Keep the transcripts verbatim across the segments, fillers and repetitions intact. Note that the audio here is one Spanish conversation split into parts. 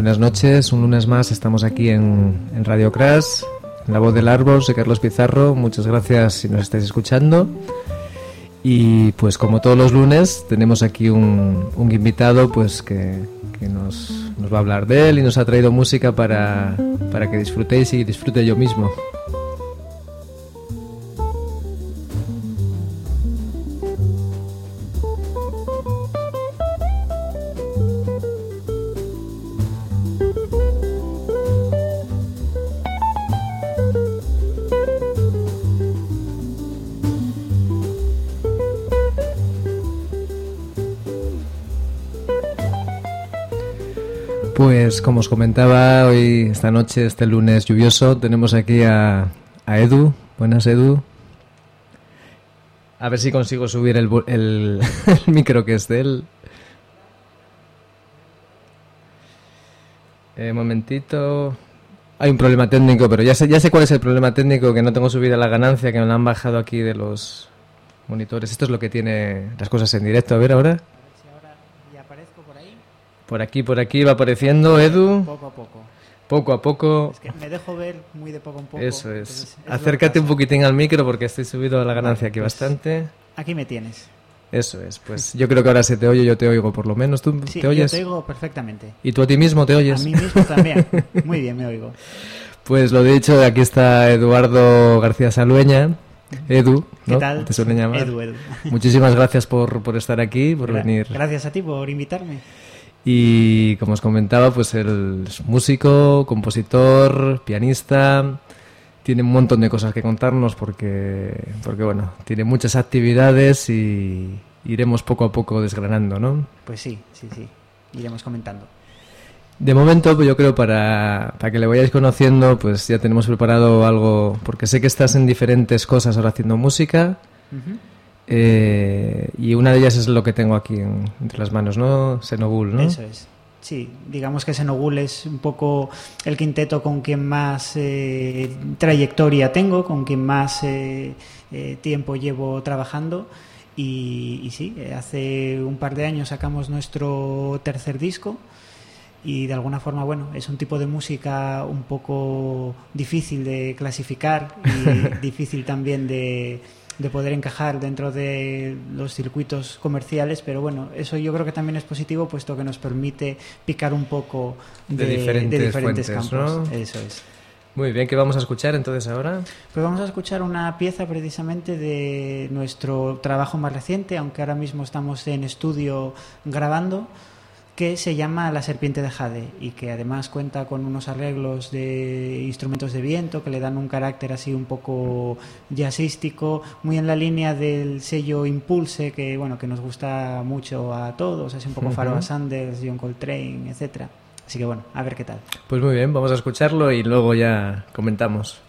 buenas noches. Un lunes más estamos aquí en, en Radio Crash, en La Voz del Árbol. Soy Carlos Pizarro. Muchas gracias si nos estáis escuchando. Y pues como todos los lunes tenemos aquí un, un invitado pues que, que nos, nos va a hablar de él y nos ha traído música para, para que disfrutéis y disfrute yo mismo. Pues como os comentaba, hoy, esta noche, este lunes lluvioso, tenemos aquí a, a Edu. Buenas, Edu. A ver si consigo subir el, el, el micro que es de él. Eh, momentito. Hay un problema técnico, pero ya sé, ya sé cuál es el problema técnico, que no tengo subida la ganancia, que me la han bajado aquí de los monitores. Esto es lo que tiene las cosas en directo. A ver ahora. Por aquí, por aquí va apareciendo, Edu. Poco a poco. Poco a poco. Es que me dejo ver muy de poco en poco. Eso es. Es Acércate un poquitín al micro porque estoy subido a la ganancia aquí pues bastante. Aquí me tienes. Eso es. Pues yo creo que ahora se te oye, yo te oigo por lo menos. ¿Tú sí, te oyes? Yo te oigo perfectamente. ¿Y tú a ti mismo te oyes? A mí mismo también. Muy bien, me oigo. Pues lo dicho, aquí está Eduardo García Salueña. Edu, ¿no? ¿Qué tal? Te suelen llamar. Edu, Edu. Muchísimas gracias por, por estar aquí, por Gra- venir. Gracias a ti por invitarme. Y como os comentaba, pues él es músico, compositor, pianista, tiene un montón de cosas que contarnos porque, porque bueno, tiene muchas actividades y iremos poco a poco desgranando, ¿no? Pues sí, sí, sí, iremos comentando. De momento, pues yo creo para, para que le vayáis conociendo, pues ya tenemos preparado algo, porque sé que estás en diferentes cosas ahora haciendo música. Uh-huh. Eh, y una de ellas es lo que tengo aquí en, entre las manos, ¿no? Xenogul, ¿no? Eso es. Sí, digamos que Xenogul es un poco el quinteto con quien más eh, trayectoria tengo, con quien más eh, eh, tiempo llevo trabajando. Y, y sí, hace un par de años sacamos nuestro tercer disco. Y de alguna forma, bueno, es un tipo de música un poco difícil de clasificar y difícil también de, de poder encajar dentro de los circuitos comerciales, pero bueno, eso yo creo que también es positivo, puesto que nos permite picar un poco de, de diferentes, de diferentes fuentes, campos. ¿no? Eso es. Muy bien, ¿qué vamos a escuchar entonces ahora? Pues vamos a escuchar una pieza precisamente de nuestro trabajo más reciente, aunque ahora mismo estamos en estudio grabando, que se llama La Serpiente de Jade y que además cuenta con unos arreglos de instrumentos de viento que le dan un carácter así un poco jazzístico, muy en la línea del sello Impulse, que bueno, que nos gusta mucho a todos, así un poco Pharoah Sanders, John Coltrane, etcétera. Así que bueno, a ver qué tal. Pues muy bien, vamos a escucharlo y luego ya comentamos.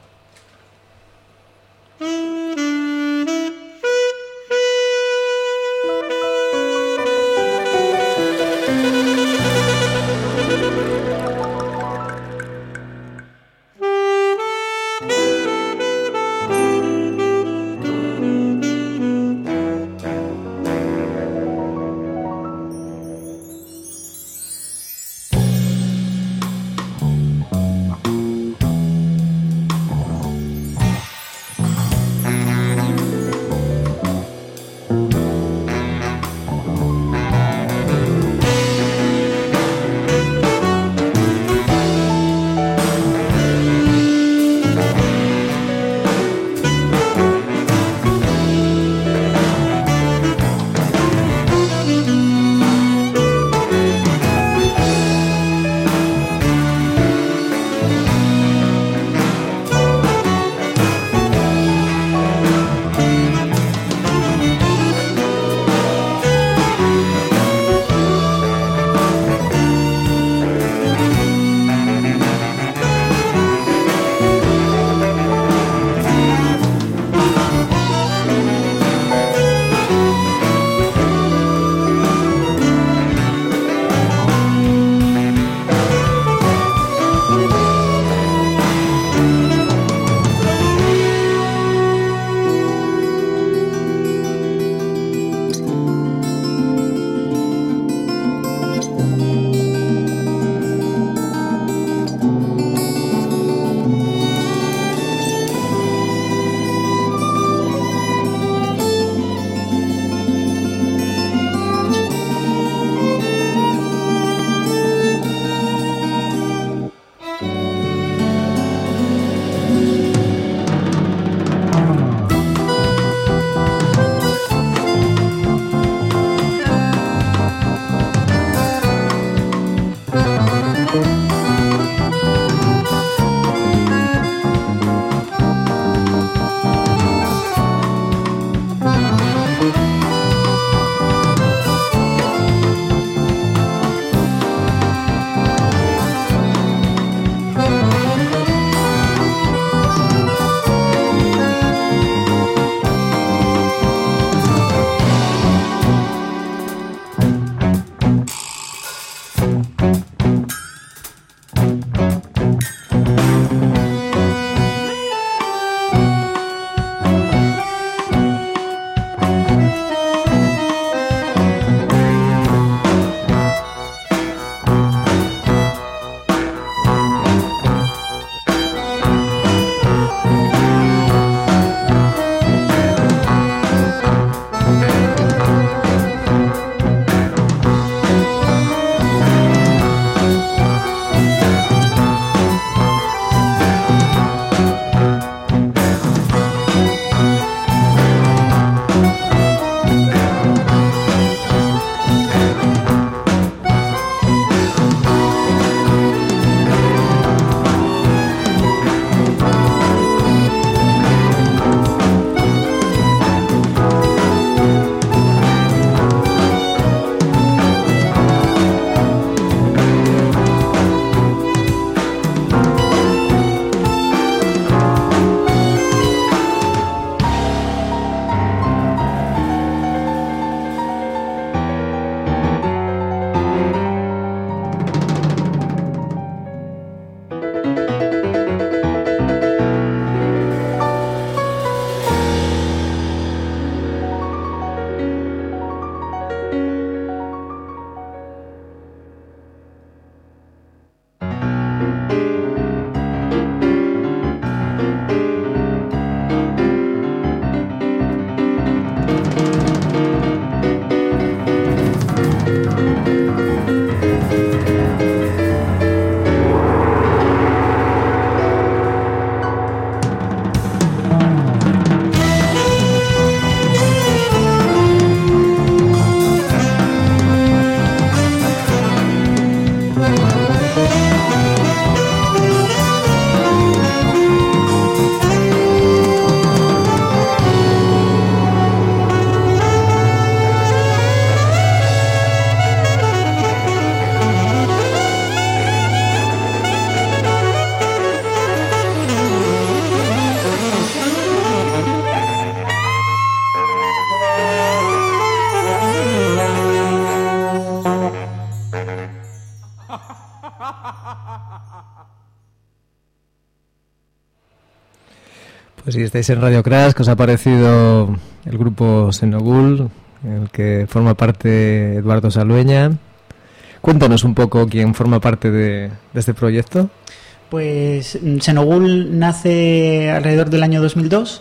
Pues si estáis en Radio Crash, ¿qué os ha parecido el grupo Senogul, en el que forma parte Eduardo Salueña? Cuéntanos un poco quién forma parte de, de este proyecto. Pues Senogul nace alrededor del año dos mil dos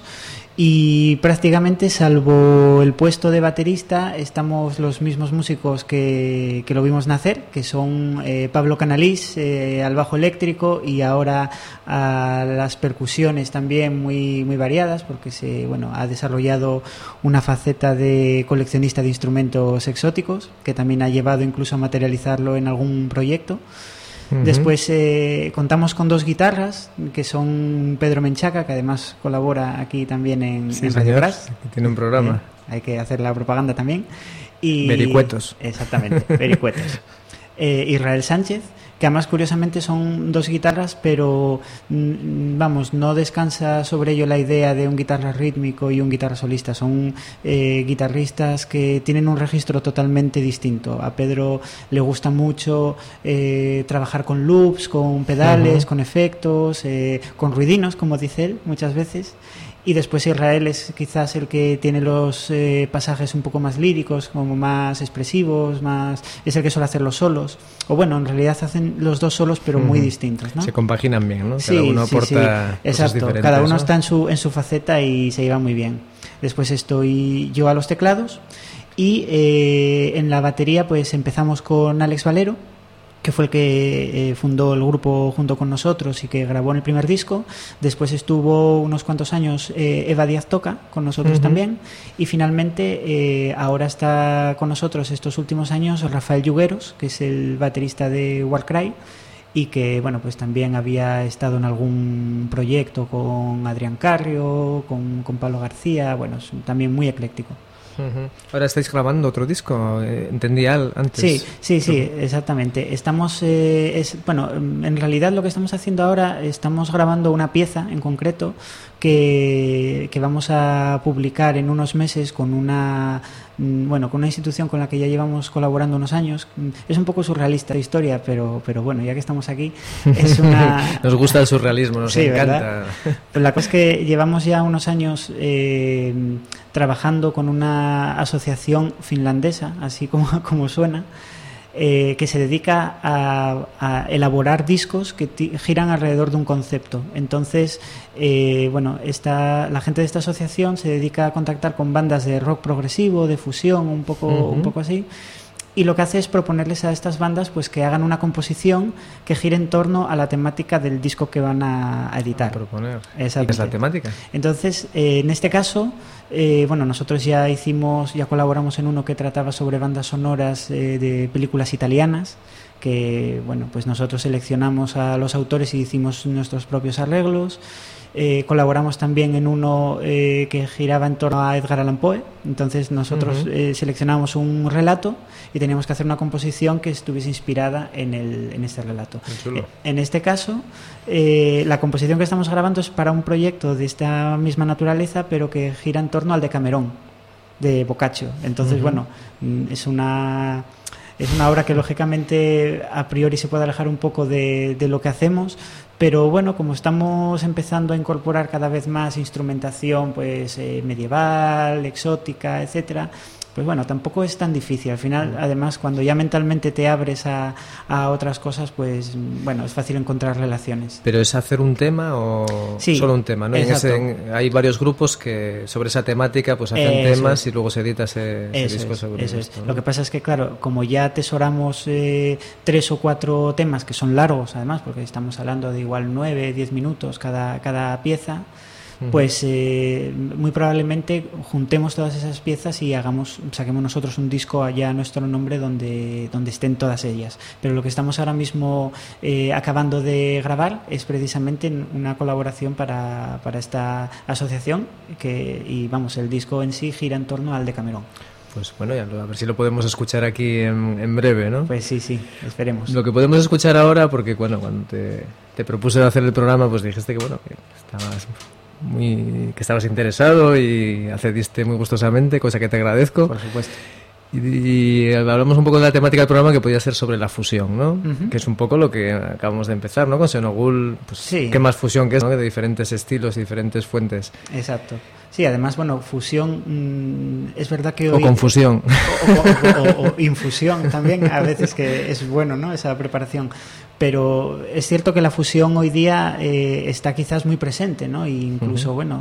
y prácticamente, salvo el puesto de baterista, estamos los mismos músicos que, que lo vimos nacer, que son eh, Pablo Canalís eh, al bajo eléctrico y ahora a las percusiones también muy, muy variadas, porque se, bueno, ha desarrollado una faceta de coleccionista de instrumentos exóticos, que también ha llevado incluso a materializarlo en algún proyecto. Uh-huh. Después eh, contamos con dos guitarras, que son Pedro Menchaca, que además colabora aquí también en, sí, en Radio Crash. Tiene un programa. Eh, hay que hacer la propaganda también. Y, Vericuetos. Exactamente, Vericuetos. eh, Israel Sánchez, que además curiosamente son dos guitarras, pero mm, vamos, no descansa sobre ello la idea de un guitarra rítmico y un guitarra solista. Son eh, guitarristas que tienen un registro totalmente distinto. A Pedro le gusta mucho eh, trabajar con loops, con pedales, uh-huh. con efectos, eh, con ruidinos, como dice él muchas veces. Y después Israel es quizás el que tiene los eh, pasajes un poco más líricos, como más expresivos, más es el que suele hacer los solos. O bueno, en realidad hacen los dos solos, pero muy uh-huh. distintos, ¿no? Se compaginan bien, ¿no? Cada sí, uno sí, aporta sí. Exacto. diferentes, Cada uno ¿no? está en su, en su faceta y se lleva muy bien. Después estoy yo a los teclados y eh, en la batería pues empezamos con Alex Valero, que fue el que eh, fundó el grupo junto con nosotros y que grabó en el primer disco. Después estuvo unos cuantos años eh, Eva Díaz Toca con nosotros uh-huh. también, y finalmente eh, ahora está con nosotros estos últimos años Rafael Yugueros, que es el baterista de Warcry y que bueno, pues también había estado en algún proyecto con Adrián Carrio, con, con Pablo García. Bueno, es también muy ecléctico. Uh-huh. Ahora estáis grabando otro disco, eh, entendía antes. Sí, sí, sí, exactamente. Estamos, eh, es, bueno, en realidad lo que estamos haciendo ahora, estamos grabando una pieza en concreto que, que vamos a publicar en unos meses con una, bueno, con una institución con la que ya llevamos colaborando unos años. Es un poco surrealista la historia, pero, pero bueno, ya que estamos aquí, es una... Nos gusta el surrealismo, nos sí, encanta. ¿verdad? Pues la cosa es que llevamos ya unos años eh, trabajando con una asociación finlandesa, así como, como suena, eh, que se dedica a, a elaborar discos que t- giran alrededor de un concepto. Entonces, eh, bueno, esta, la gente de esta asociación se dedica a contactar con bandas de rock progresivo, de fusión, un poco, uh-huh. un poco así. Y lo que hace es proponerles a estas bandas pues que hagan una composición que gire en torno a la temática del disco que van a, a editar. A proponer. Exacto. ¿Y qué es la temática? Entonces, eh, en este caso, eh, bueno, nosotros ya hicimos, ya colaboramos en uno que trataba sobre bandas sonoras eh, de películas italianas, que bueno, pues nosotros seleccionamos a los autores y hicimos nuestros propios arreglos. Eh, colaboramos también en uno eh, que giraba en torno a Edgar Allan Poe. Entonces nosotros uh-huh. eh, seleccionamos un relato y teníamos que hacer una composición que estuviese inspirada en, el, en este relato. Eh, en este caso, eh, la composición que estamos grabando es para un proyecto de esta misma naturaleza, pero que gira en torno al Decamerón de Boccaccio. Entonces, uh-huh. bueno, es una... Es una obra que lógicamente a priori se puede alejar un poco de, de lo que hacemos, pero bueno, como estamos empezando a incorporar cada vez más instrumentación pues eh, medieval, exótica, etcétera, pues bueno, tampoco es tan difícil. Al final, además, cuando ya mentalmente te abres a, a otras cosas, pues bueno, es fácil encontrar relaciones. ¿Pero es hacer un tema o sí, solo un tema? ¿No? En ese, en, hay varios grupos que sobre esa temática pues hacen eso temas es. Y luego se edita ese, ese disco es, sobre eso esto, es. ¿no? Lo que pasa es que, claro, como ya atesoramos eh, tres o cuatro temas que son largos, además, porque estamos hablando de igual nueve, diez minutos cada, cada pieza, pues eh, muy probablemente juntemos todas esas piezas y hagamos, saquemos nosotros un disco allá a nuestro nombre donde, donde estén todas ellas. Pero lo que estamos ahora mismo eh, acabando de grabar es precisamente una colaboración para, para esta asociación que, y vamos, el disco en sí gira en torno al Decamerón. Pues bueno, ya a ver si lo podemos escuchar aquí en, en breve, ¿no? Pues sí, sí, esperemos. Lo que podemos escuchar ahora, porque bueno, cuando te, te propuse hacer el programa, pues dijiste que bueno, que estabas muy, que estabas interesado y accediste muy gustosamente, cosa que te agradezco. Por supuesto. Y, y hablamos un poco de la temática del programa, que podía ser sobre la fusión, ¿no? Uh-huh. Que es un poco lo que acabamos de empezar, ¿no? Con Xenogul, pues, sí. ¿Qué más fusión que es, ¿no? De diferentes estilos y diferentes fuentes. Exacto. Sí, además, bueno, fusión, mmm, es verdad que hoy... O confusión. O, o, o, o infusión también, a veces, que es bueno, ¿no? Esa preparación. Pero es cierto que la fusión hoy día eh, está quizás muy presente, ¿no? E incluso, uh-huh. bueno,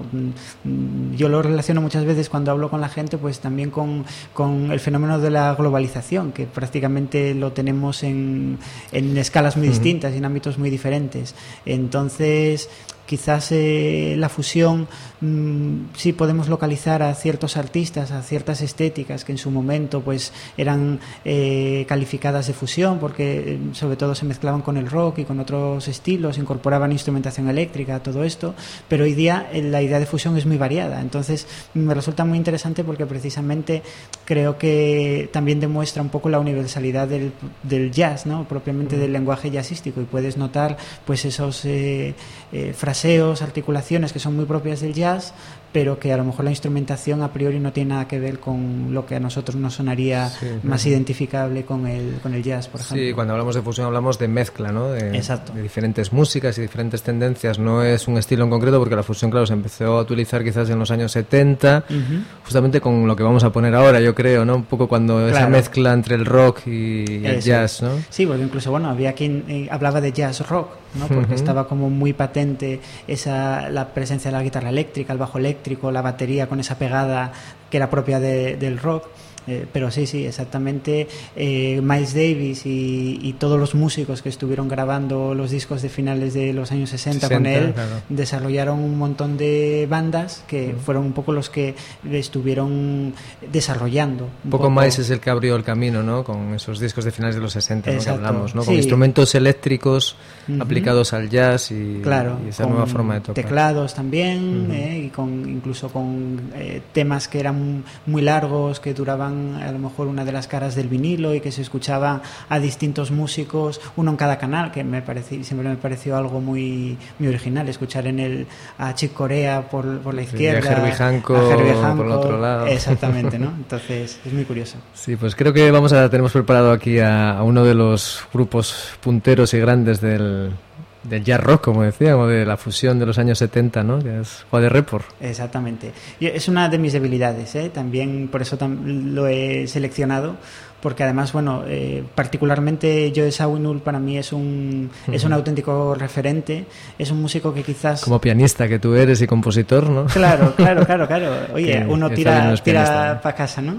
yo lo relaciono muchas veces cuando hablo con la gente, pues también con, con el fenómeno de la globalización, que prácticamente lo tenemos en, en escalas muy uh-huh. distintas y en ámbitos muy diferentes. Entonces, quizás eh, la fusión mmm, sí podemos localizar a ciertos artistas, a ciertas estéticas que en su momento pues eran eh, calificadas de fusión, porque eh, sobre todo se mezclaban con el rock y con otros estilos, incorporaban instrumentación eléctrica, todo esto, pero hoy día eh, la idea de fusión es muy variada. Entonces me resulta muy interesante porque precisamente creo que también demuestra un poco la universalidad del, del jazz, ¿no? Propiamente del lenguaje jazzístico, y puedes notar pues esos eh, eh, fraseos, articulaciones que son muy propias del jazz, pero que a lo mejor la instrumentación a priori no tiene nada que ver con lo que a nosotros nos sonaría sí, más sí. identificable con el, con el jazz, por ejemplo. Sí, cuando hablamos de fusión hablamos de mezcla, ¿no? De, Exacto. de diferentes músicas y diferentes tendencias. No es un estilo en concreto, porque la fusión, claro, se empezó a utilizar quizás en los años setenta, uh-huh. justamente con lo que vamos a poner ahora, yo creo, ¿no? Un poco cuando claro. esa mezcla entre el rock y el Eso. jazz, ¿no? Sí, porque incluso, bueno, había quien eh, hablaba de jazz rock, ¿no? Porque uh-huh. estaba como muy patente esa la presencia de la guitarra eléctrica, el bajo eléctrico, la batería con esa pegada que era propia de, del rock. Eh, pero sí, sí, exactamente. eh, Miles Davis y, y todos los músicos que estuvieron grabando los discos de finales de los años sesenta, sesenta con él, claro. desarrollaron un montón de bandas que uh-huh. fueron un poco los que estuvieron desarrollando. Un, un poco, poco Miles es el que abrió el camino, ¿no? Con esos discos de finales de los sesenta, ¿no? Que hablamos, ¿no? Con sí. instrumentos eléctricos uh-huh. aplicados al jazz y, claro, y esa nueva forma de tocar. Teclados también, uh-huh. eh, y con incluso con eh, temas que eran muy largos, que duraban a lo mejor una de las caras del vinilo, y que se escuchaba a distintos músicos, uno en cada canal, que me pareció, siempre me pareció algo muy muy original, escuchar en el a Chick Corea por, por la izquierda, sí, a Herbie Hancock, a Herbie Hancock por el otro lado. Exactamente, ¿no? Entonces es muy curioso. Sí, pues creo que vamos a tenemos preparado aquí a, a uno de los grupos punteros y grandes del del jazz rock, como decíamos, de la fusión de los años setenta, ¿no? Que es Weather Report. Exactamente. Y es una de mis debilidades, ¿eh? También por eso tam- lo he seleccionado, porque además, bueno, eh, particularmente Joe Zawinul para mí es un uh-huh. es un auténtico referente, es un músico que quizás... Como pianista que tú eres y compositor, ¿no? Claro, claro, claro, claro. Oye, que, uno que tira, no tira para casa, ¿no?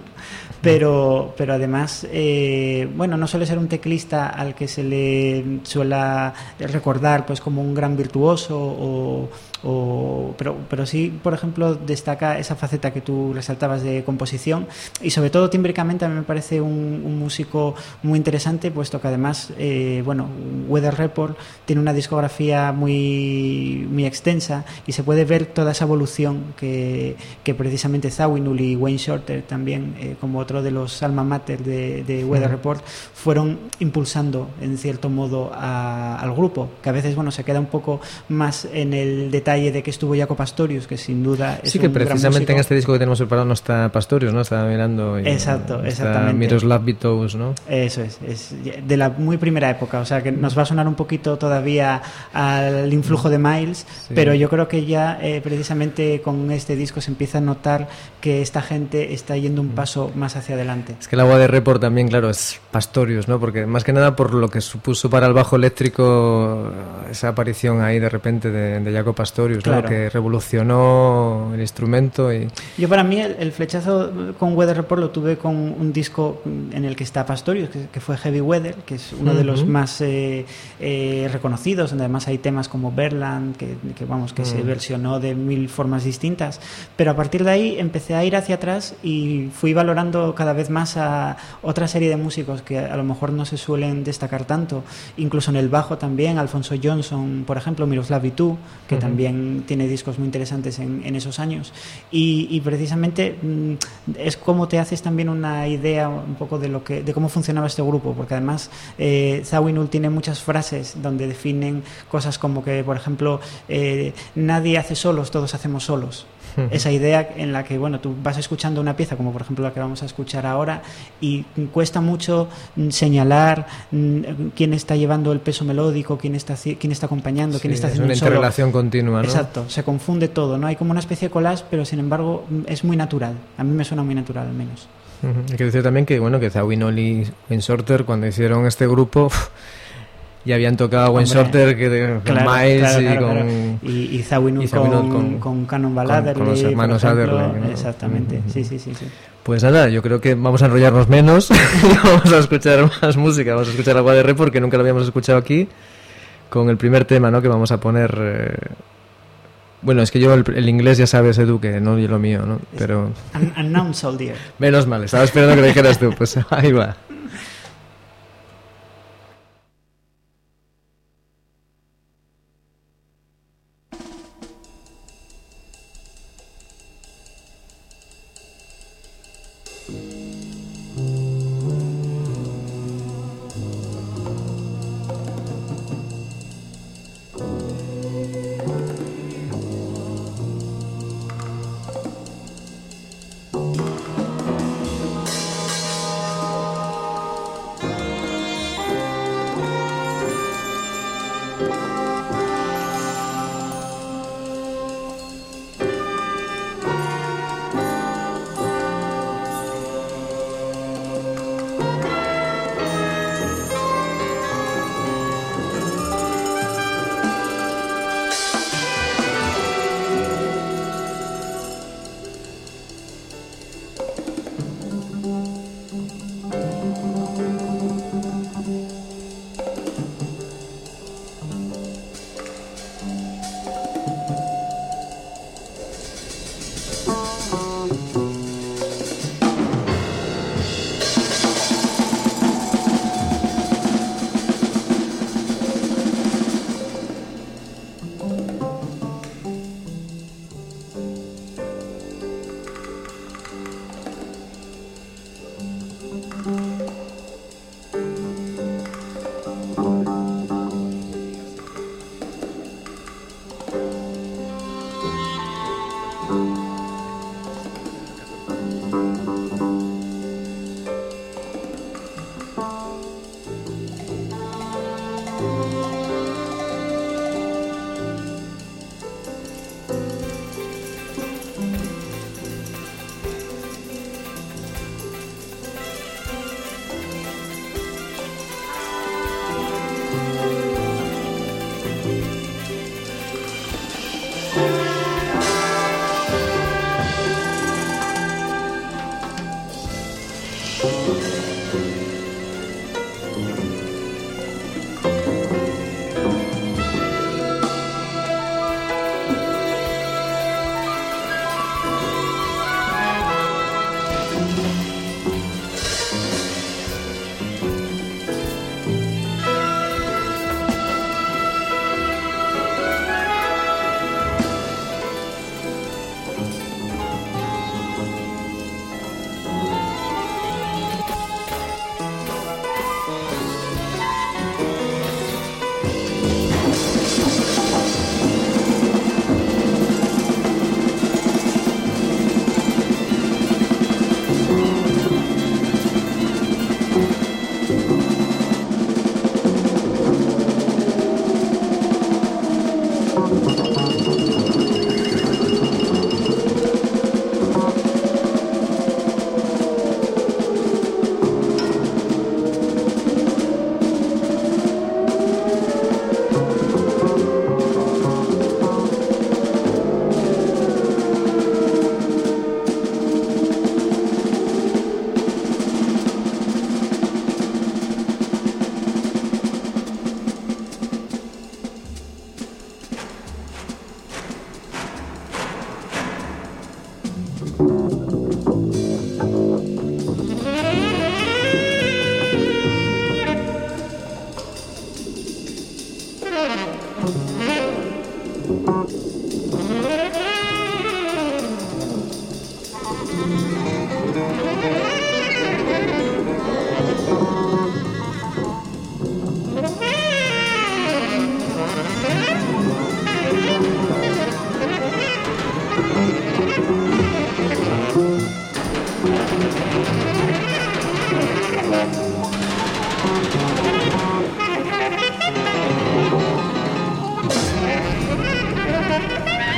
Pero, pero además, eh, bueno, no suele ser un teclista al que se le suele recordar pues como un gran virtuoso, o, o, pero, pero sí, por ejemplo, destaca esa faceta que tú resaltabas de composición, y sobre todo tímbricamente a mí me parece un, un músico muy interesante, puesto que además, eh, bueno, Weather Report tiene una discografía muy, muy extensa, y se puede ver toda esa evolución que, que precisamente Zawinul y Wayne Shorter también, eh, como otro de los alma mater de, de Weather Report, fueron impulsando en cierto modo a, al grupo, que a veces, bueno, se queda un poco más en el detalle de que estuvo Jaco Pastorius, que sin duda es sí, que un precisamente en este disco que tenemos preparado no está Pastorius, ¿no? Estaba mirando y exacto, está exactamente. Miroslav Vitous, ¿no? Eso es, es de la muy primera época, o sea que nos va a sonar un poquito todavía al influjo de Miles, sí. pero yo creo que ya eh, precisamente con este disco se empieza a notar que esta gente está yendo un paso más hacia adelante. Es que el agua de Report también, claro, es Pastorius, ¿no? Porque más que nada por lo que supuso para el bajo eléctrico esa aparición ahí de repente de, de Jaco Pastorius, claro. ¿no? Que revolucionó el instrumento. Y yo para mí el, el flechazo con Weather Report lo tuve con un disco en el que está Pastorius, que, que fue Heavy Weather, que es uno uh-huh. de los más eh, eh, reconocidos, donde además hay temas como Berland, que, que vamos, que uh-huh. se versionó de mil formas distintas, pero a partir de ahí empecé a ir hacia atrás y fui valorando cada vez más a otra serie de músicos que a lo mejor no se suelen destacar tanto, incluso en el bajo también, Alfonso Johnson, por ejemplo, Miroslav Vitous, que uh-huh. también tiene discos muy interesantes en, en esos años, y, y precisamente mmm, es como te haces también una idea un poco de lo que de cómo funcionaba este grupo, porque además eh, Zawinul tiene muchas frases donde definen cosas como que, por ejemplo, eh, nadie hace solos, todos hacemos solos. esa idea en la que, bueno, tú vas escuchando una pieza como por ejemplo la que vamos a escuchar ahora y cuesta mucho señalar quién está llevando el peso melódico, quién está, quién está acompañando, sí, quién está haciendo un solo. Es una interrelación continua, ¿no? Exacto, se confunde todo, ¿no? Hay como una especie de collage, pero sin embargo es muy natural. A mí me suena muy natural, al menos. Uh-huh. Hay que decir también que, bueno, que Zawinul y Wayne Shorter, cuando hicieron este grupo, ya habían tocado a Wayne Shorter que, con claro, Miles claro, y claro, con... claro. Y, y Zawinul, y Zawinul con, con, con Cannonball Adderley, con los hermanos Adderley, ¿no? Exactamente, uh-huh. sí, sí, sí, sí. Pues nada, yo creo que vamos a enrollarnos menos y vamos a escuchar más música, vamos a escuchar Agua de Rey porque nunca lo habíamos escuchado aquí, con el primer tema, ¿no?, que vamos a poner... Eh... Bueno, es que yo el, el inglés ya sabes, Edu, que no es lo mío, ¿no? Pero... Unknown Soldier. Menos mal, estaba esperando que lo dijeras tú, pues ahí va. Thank you.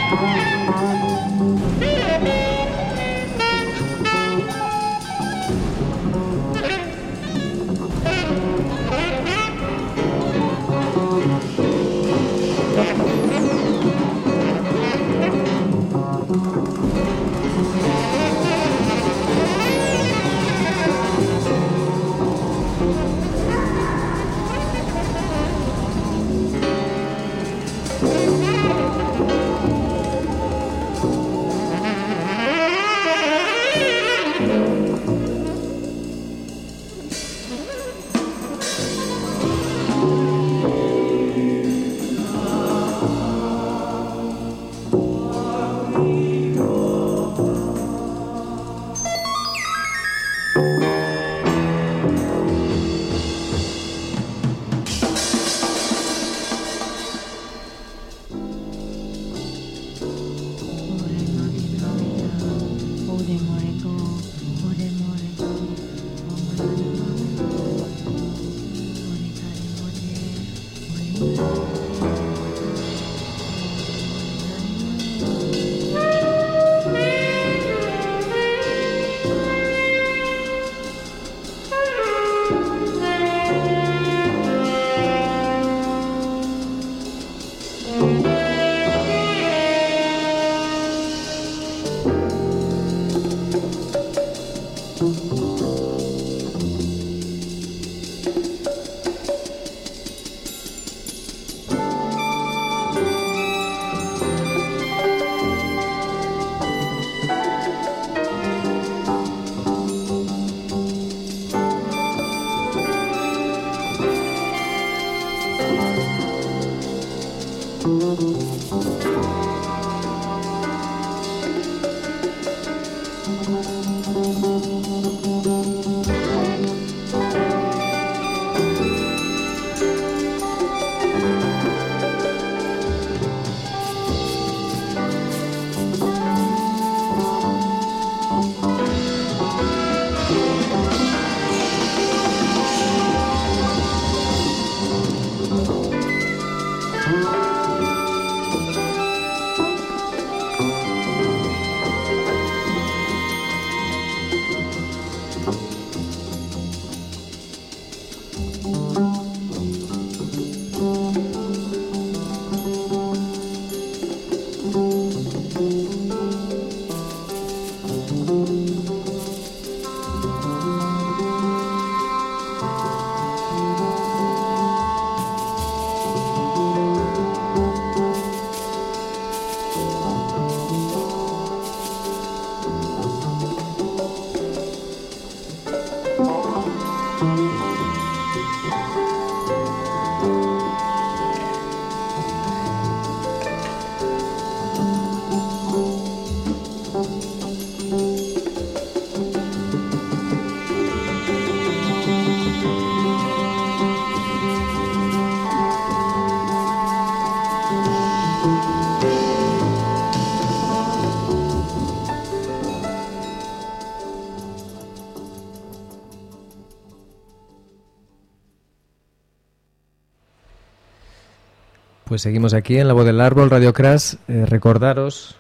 Pues seguimos aquí en La Voz del Árbol, Radio Crash. Eh, recordaros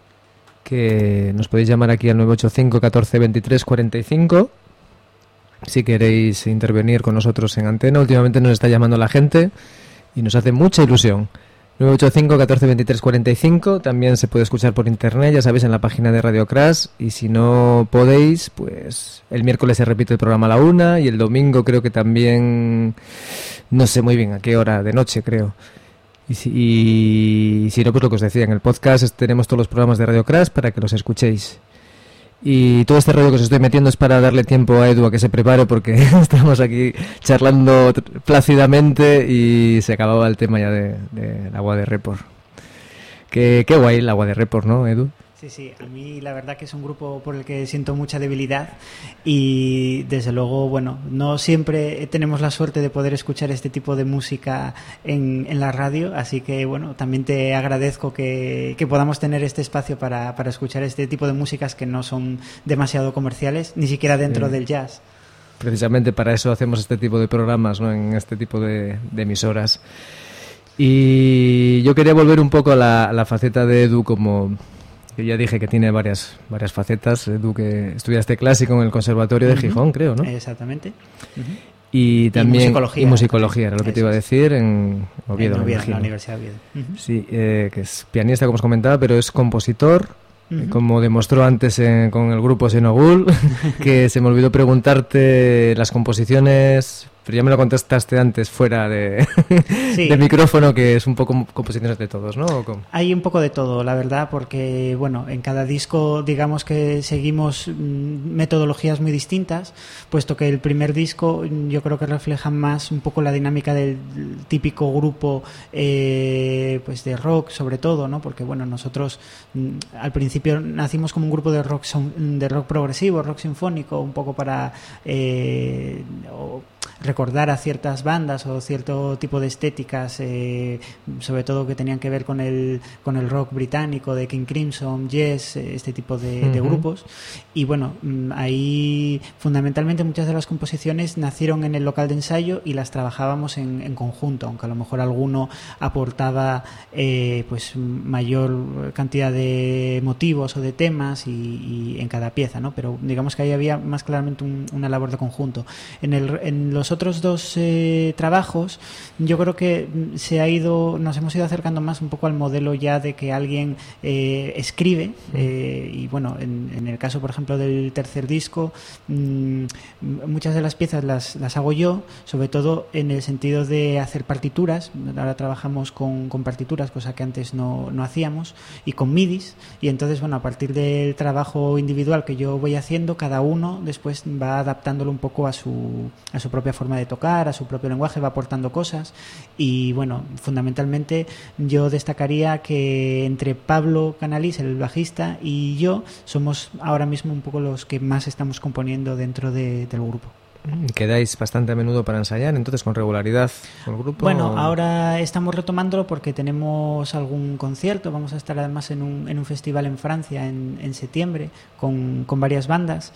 que nos podéis llamar aquí al nueve ocho cinco, catorce, veintitrés, cuarenta y cinco si queréis intervenir con nosotros en antena. Últimamente nos está llamando la gente y nos hace mucha ilusión. nueve ocho cinco, catorce, veintitrés, cuarenta y cinco. También se puede escuchar por internet, ya sabéis, en la página de Radio Crash. Y si no podéis, pues el miércoles se repite el programa a la una y el domingo creo que también, no sé muy bien a qué hora, de noche creo. Y si, y si no, pues lo que os decía, en el podcast tenemos todos los programas de Radio Crash para que los escuchéis. Y todo este rollo que os estoy metiendo es para darle tiempo a Edu a que se prepare, porque estamos aquí charlando plácidamente y se acababa el tema ya de, de el agua de Report. Qué, qué guay el agua de Report, ¿no, Edu? Sí, sí, a mí la verdad que es un grupo por el que siento mucha debilidad y desde luego, bueno, no siempre tenemos la suerte de poder escuchar este tipo de música en, en la radio, así que bueno, también te agradezco que, que podamos tener este espacio para, para escuchar este tipo de músicas que no son demasiado comerciales, ni siquiera dentro sí. del jazz. Precisamente para eso hacemos este tipo de programas, ¿no? En este tipo de, de emisoras. Y yo quería volver un poco a la, a la faceta de Edu, como yo ya dije que tiene varias varias facetas. Edu, que estudiaste clásico en el Conservatorio de Gijón, uh-huh. creo, ¿no? Exactamente. Uh-huh. Y también y musicología, y musicología era lo que te iba a decir, en Oviedo, en Oviedo, en la Universidad de Oviedo. Uh-huh. Sí, eh, que es pianista, como os comentaba, pero es compositor. Uh-huh. Como demostró antes en, con el grupo Senogul, que se me olvidó preguntarte las composiciones, pero ya me lo contestaste antes fuera de, sí. de micrófono, que es un poco composiciones de todos, ¿no? Hay un poco de todo, la verdad, porque bueno, en cada disco digamos que seguimos metodologías muy distintas, puesto que el primer disco yo creo que refleja más un poco la dinámica del típico grupo eh, pues de rock, sobre todo, ¿no? Porque bueno, nosotros al principio nacimos como un grupo de rock de rock progresivo, rock sinfónico, un poco para eh, o, recordar a ciertas bandas o cierto tipo de estéticas, eh, sobre todo que tenían que ver con el con el rock británico de King Crimson, Yes, este tipo de, uh-huh. de grupos. Y bueno, ahí fundamentalmente muchas de las composiciones nacieron en el local de ensayo y las trabajábamos en, en conjunto, aunque a lo mejor alguno aportaba eh, pues mayor cantidad de motivos o de temas y, y en cada pieza, ¿no? Pero digamos que ahí había más claramente un, una labor de conjunto. En el en los otros dos eh, trabajos yo creo que se ha ido nos hemos ido acercando más un poco al modelo ya de que alguien eh, escribe eh, y bueno, en, en el caso por ejemplo del tercer disco mmm, muchas de las piezas las, las hago yo, sobre todo en el sentido de hacer partituras. Ahora trabajamos con, con partituras, cosa que antes no, no hacíamos, y con midis, y entonces bueno, a partir del trabajo individual que yo voy haciendo, cada uno después va adaptándolo un poco a su, a su propia forma de tocar, a su propio lenguaje, va aportando cosas. Y bueno, fundamentalmente yo destacaría que entre Pablo Canalís, el bajista, y yo somos ahora mismo un poco los que más estamos componiendo dentro de, del grupo. ¿Quedáis bastante a menudo para ensayar, entonces, con regularidad con el grupo? Bueno, o... ahora estamos retomándolo porque tenemos algún concierto. Vamos a estar además en un, en un festival en Francia en, en septiembre con, con varias bandas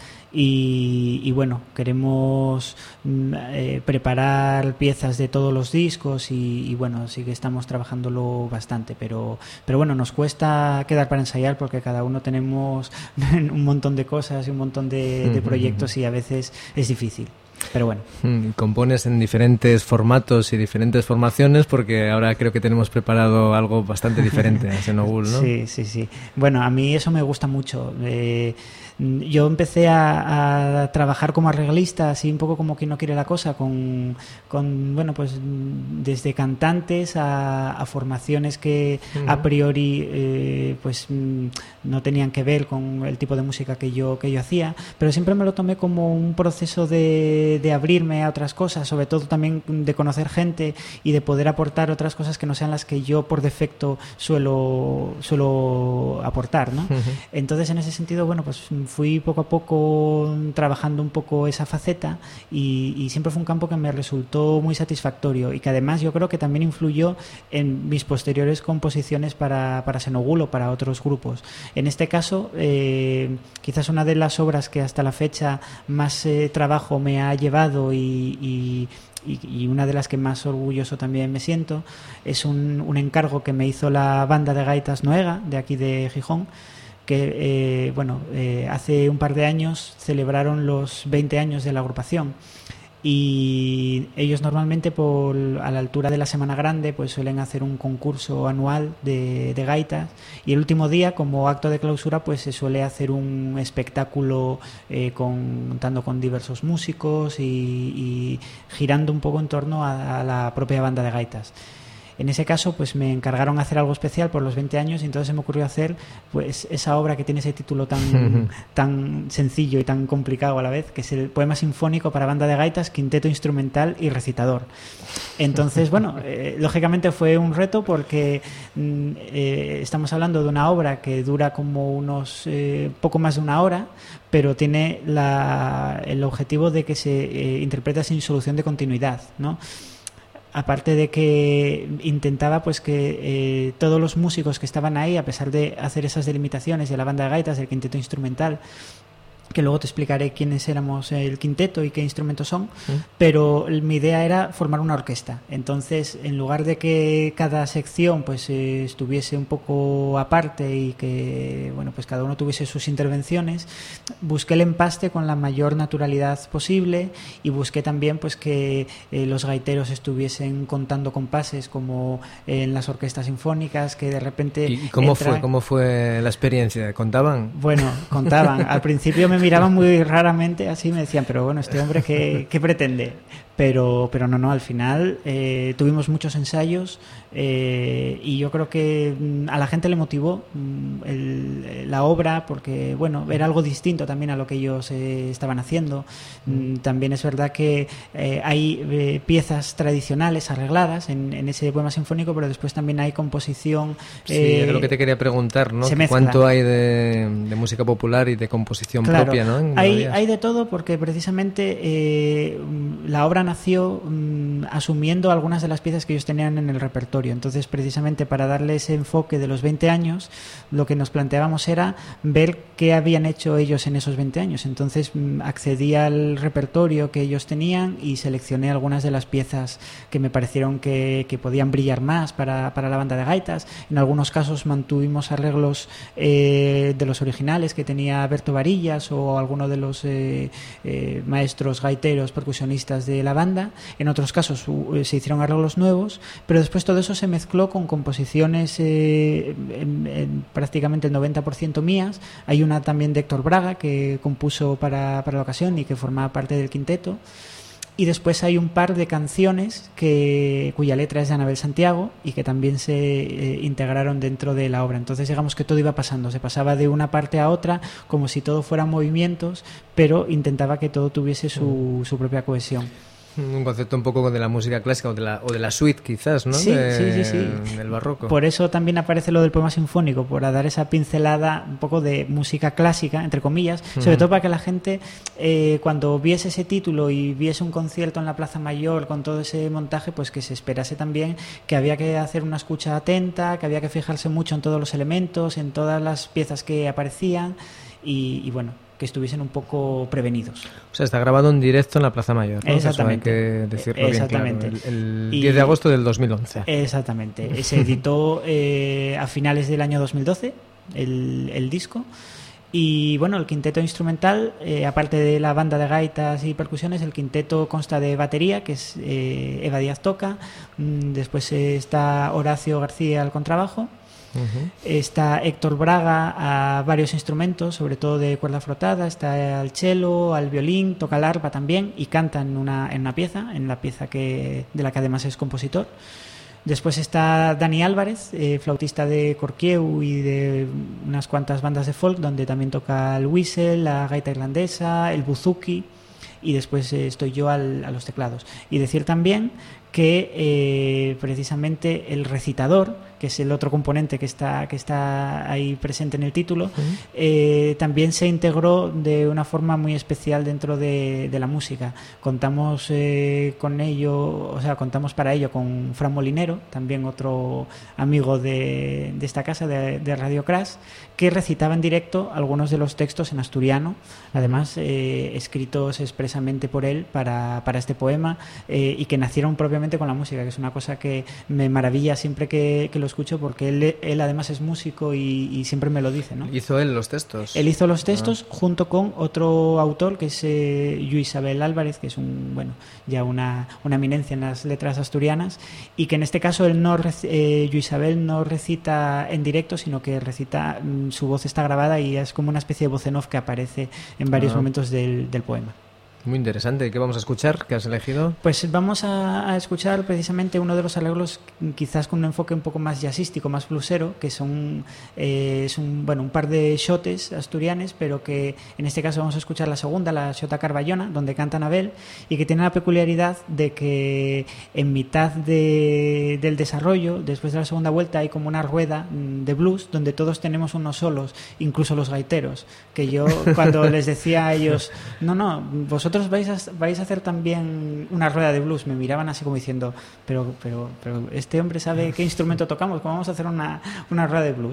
y, y bueno, queremos eh, preparar piezas de todos los discos y, y bueno, sí que estamos trabajándolo bastante, pero, pero bueno, nos cuesta quedar para ensayar porque cada uno tenemos un montón de cosas y un montón de, de proyectos y a veces es difícil. Pero bueno. Compones en diferentes formatos y diferentes formaciones, porque ahora creo que tenemos preparado algo bastante diferente a Senogul, ¿no? Sí, sí, sí. Bueno, a mí eso me gusta mucho. Eh, yo empecé a, a trabajar como arreglista, así un poco como quien no quiere la cosa, con, con bueno, pues desde cantantes a, a formaciones que uh-huh. a priori eh, pues no tenían que ver con el tipo de música que yo, que yo hacía, pero siempre me lo tomé como un proceso de, de abrirme a otras cosas, sobre todo también de conocer gente y de poder aportar otras cosas que no sean las que yo por defecto suelo, suelo aportar, ¿no? Uh-huh. Entonces, en ese sentido, bueno, pues fui poco a poco trabajando un poco esa faceta y, y siempre fue un campo que me resultó muy satisfactorio y que además yo creo que también influyó en mis posteriores composiciones para, para Senogul o para otros grupos. En este caso, eh, quizás una de las obras que hasta la fecha más eh, trabajo me ha llevado y, y Y, y una de las que más orgulloso también me siento es un, un encargo que me hizo la banda de gaitas Noega de aquí de Gijón, que eh, bueno eh, hace un par de años celebraron los veinte años de la agrupación y ellos normalmente por a la altura de la Semana Grande pues suelen hacer un concurso anual de, de gaitas y el último día como acto de clausura pues se suele hacer un espectáculo eh, con, contando con diversos músicos y, y girando un poco en torno a, a la propia banda de gaitas. En ese caso, pues me encargaron hacer algo especial por los veinte años y entonces se me ocurrió hacer pues esa obra que tiene ese título tan, tan sencillo y tan complicado a la vez, que es el poema sinfónico para banda de gaitas, quinteto instrumental y recitador. Entonces, bueno, eh, lógicamente fue un reto porque eh, estamos hablando de una obra que dura como unos eh, poco más de una hora, pero tiene la, el objetivo de que se eh, interpreta sin solución de continuidad, ¿no? Aparte de que intentaba pues que eh, todos los músicos que estaban ahí, a pesar de hacer esas delimitaciones de la banda de gaitas, del quinteto instrumental, que luego te explicaré quiénes éramos el quinteto y qué instrumentos son, ¿Mm? Pero mi idea era formar una orquesta. Entonces, en lugar de que cada sección pues eh, estuviese un poco aparte y que bueno pues cada uno tuviese sus intervenciones, busqué el empaste con la mayor naturalidad posible y busqué también pues que eh, los gaiteros estuviesen contando compases como eh, en las orquestas sinfónicas, que de repente... ¿Y cómo entra... fue cómo fue la experiencia? ¿Contaban? Bueno, contaban. Al principio me miraban muy raramente así, me decían, pero bueno, este hombre ¿qué, qué pretende? Pero, pero no, no, al final eh, tuvimos muchos ensayos eh, y yo creo que a la gente le motivó el, la obra porque, bueno, era algo distinto también a lo que ellos eh, estaban haciendo. Mm. También es verdad que eh, hay eh, piezas tradicionales arregladas en, en ese poema sinfónico, pero después también hay composición. Sí, eh, es lo que te quería preguntar, ¿no? ¿Cuánto hay de, de música popular y de composición claro, propia, ¿no? Hay, hay de todo porque precisamente eh, la obra nació um, asumiendo algunas de las piezas que ellos tenían en el repertorio. Entonces, precisamente para darle ese enfoque de los veinte años, lo que nos planteábamos era ver qué habían hecho ellos en esos veinte años. Entonces, um, accedí al repertorio que ellos tenían y seleccioné algunas de las piezas que me parecieron que, que podían brillar más para, para la banda de gaitas. En algunos casos mantuvimos arreglos eh, de los originales que tenía Berto Varillas o alguno de los eh, eh, maestros gaiteros, percusionistas de la banda. En otros casos uh, se hicieron arreglos nuevos, pero después todo eso se mezcló con composiciones eh, en, en prácticamente el noventa por ciento mías. Hay una también de Héctor Braga que compuso para, para la ocasión y que formaba parte del quinteto. Y después hay un par de canciones que, cuya letra es de Anabel Santiago y que también se eh, integraron dentro de la obra. Entonces digamos que todo iba pasando, se pasaba de una parte a otra como si todo fueran movimientos, pero intentaba que todo tuviese su, su propia cohesión. Un concepto un poco de la música clásica o de la, o de la suite quizás, ¿no? Sí, de, sí, sí, sí. Del barroco. Por eso también aparece lo del poema sinfónico, por dar esa pincelada un poco de música clásica, entre comillas, uh-huh. sobre todo para que la gente eh, cuando viese ese título y viese un concierto en la Plaza Mayor con todo ese montaje, pues que se esperase también que había que hacer una escucha atenta, que había que fijarse mucho en todos los elementos, en todas las piezas que aparecían y, y bueno, que estuviesen un poco prevenidos. O sea, está grabado en directo en la Plaza Mayor, ¿no? Exactamente. Eso hay que decirlo exactamente. bien claro. El, el diez de agosto del dos mil once. Exactamente. Se editó eh, a finales del año dos mil doce el, el disco. Y bueno, el quinteto instrumental, eh, aparte de la banda de gaitas y percusiones, el quinteto consta de batería, que es eh, Eva Díaz toca, mm, después eh, está Horacio García al contrabajo. Uh-huh. Está Héctor Braga a varios instrumentos, sobre todo de cuerda frotada, está al cello, al violín, toca el arpa también y canta en una, en una pieza, en la pieza que, de la que además es compositor. Después está Dani Álvarez, eh, flautista de Corquieu y de unas cuantas bandas de folk, donde también toca el whistle, la gaita irlandesa, el buzuki, y después eh, estoy yo al, a los teclados. Y decir también que eh, precisamente el recitador, que es el otro componente que está que está ahí presente en el título, uh-huh. eh, también se integró de una forma muy especial dentro de, de la música. Contamos eh, con ello, o sea, contamos para ello con Fran Molinero, también otro amigo de, de esta casa, de, de Radio Crash, que recitaba en directo algunos de los textos en asturiano, además eh, escritos expresamente por él para, para este poema, eh, y que nacieron propiamente con la música, que es una cosa que me maravilla siempre que, que lo escucho, porque él, él además es músico y, y siempre me lo dice, ¿no? ¿Hizo él los textos? Él hizo los textos ah. junto con otro autor que es eh, Lluís Abel Álvarez, que es un, bueno, ya una, una eminencia en las letras asturianas, y que en este caso él no eh, Lluís Abel no recita en directo, sino que recita, su voz está grabada y es como una especie de voz en off que aparece en varios ah. momentos del, del poema. Muy interesante. ¿Qué vamos a escuchar? ¿Qué has elegido? Pues vamos a, a escuchar precisamente uno de los arreglos quizás con un enfoque un poco más jazzístico, más bluesero, que son eh, es un, bueno, un par de xotes asturianes, pero que en este caso vamos a escuchar la segunda, la xota Carballona, donde canta Anabel, y que tiene la peculiaridad de que en mitad de, del desarrollo, después de la segunda vuelta, hay como una rueda de blues donde todos tenemos unos solos, incluso los gaiteros, que yo cuando les decía a ellos, no, no, vosotros vosotros vais a, vais a hacer también una rueda de blues, me miraban así como diciendo, pero, pero, pero este hombre sabe qué instrumento tocamos, ¿cómo vamos a hacer una, una rueda de blues?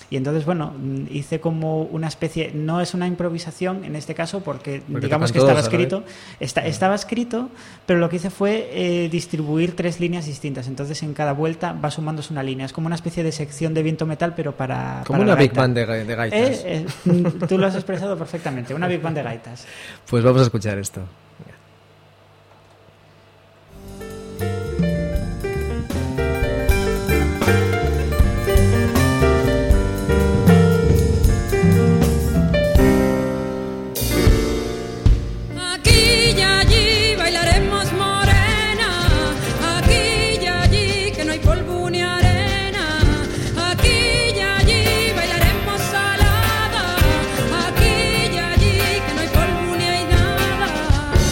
Y entonces, bueno, hice como una especie, no es una improvisación en este caso, porque, porque digamos que todos, estaba escrito, está, estaba escrito, pero lo que hice fue eh, distribuir tres líneas distintas. Entonces, en cada vuelta va sumándose una línea. Es como una especie de sección de viento metal, pero para. Como para una la big gaita. band de, de gaitas. Eh, eh, tú lo has expresado perfectamente, una big band de gaitas. Pues vamos a escuchar esto. Aquí y allí, que no hay polvo ni hay nada.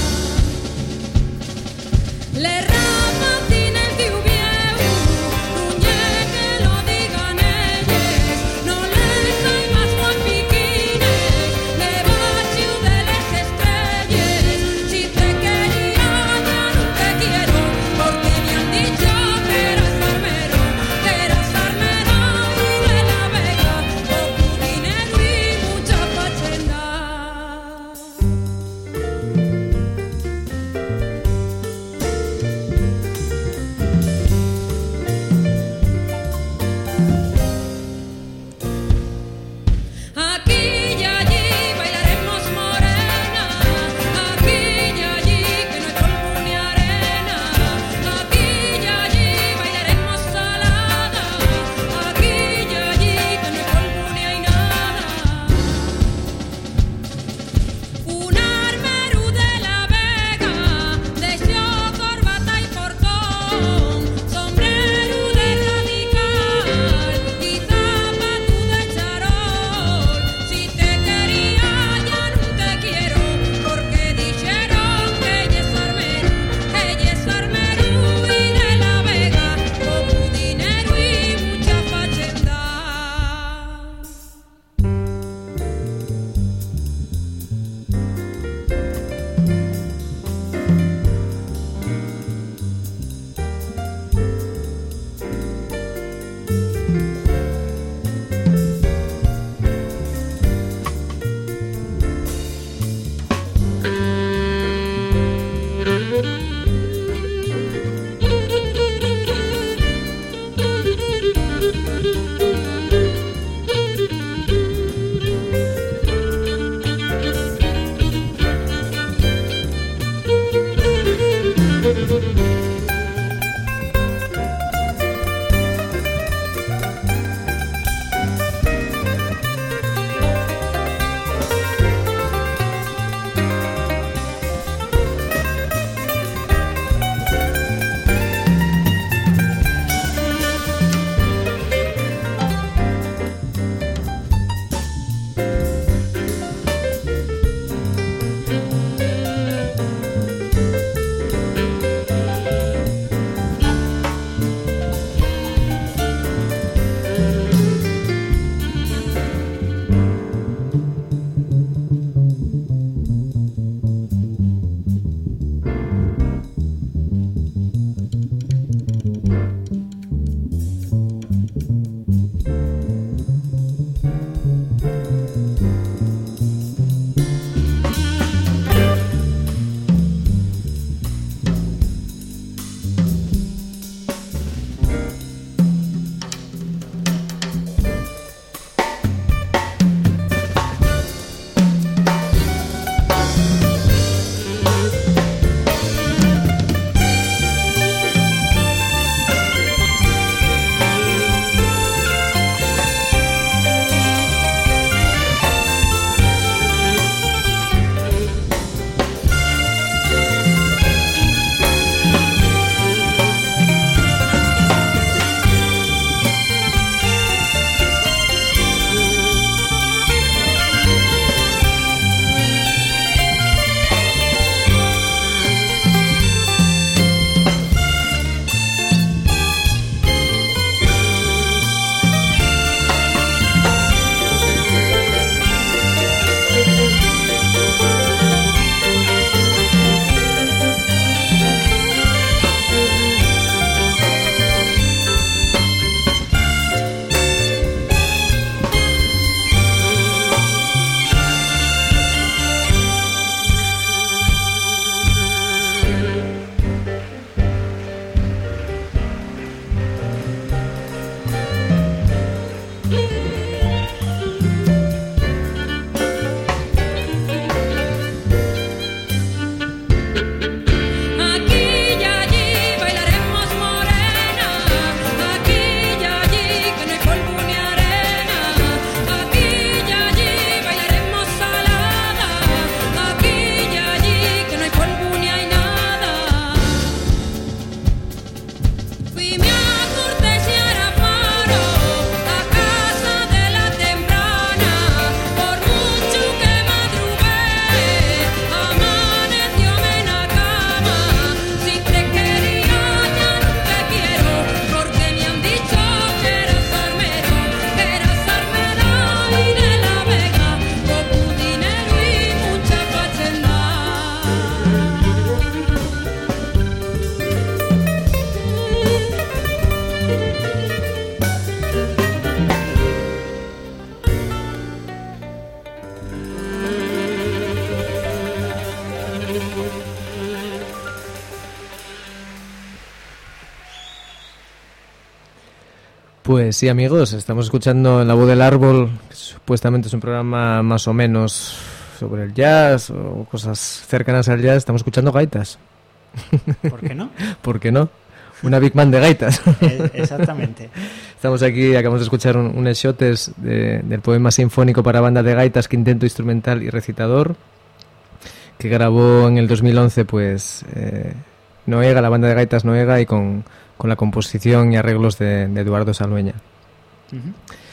Pues sí, amigos, estamos escuchando La Voz del Árbol, que supuestamente es un programa más o menos sobre el jazz o cosas cercanas al jazz. Estamos escuchando gaitas. ¿Por qué no? ¿Por qué no? Una big band de gaitas. Exactamente. Estamos aquí, acabamos de escuchar un, un shotes de, del poema sinfónico para banda de gaitas, quinteto instrumental y recitador, que grabó en el dos mil once pues eh, Noega, la banda de gaitas Noega, y con, con la composición y arreglos de, de Eduardo Saldueña. Uh-huh.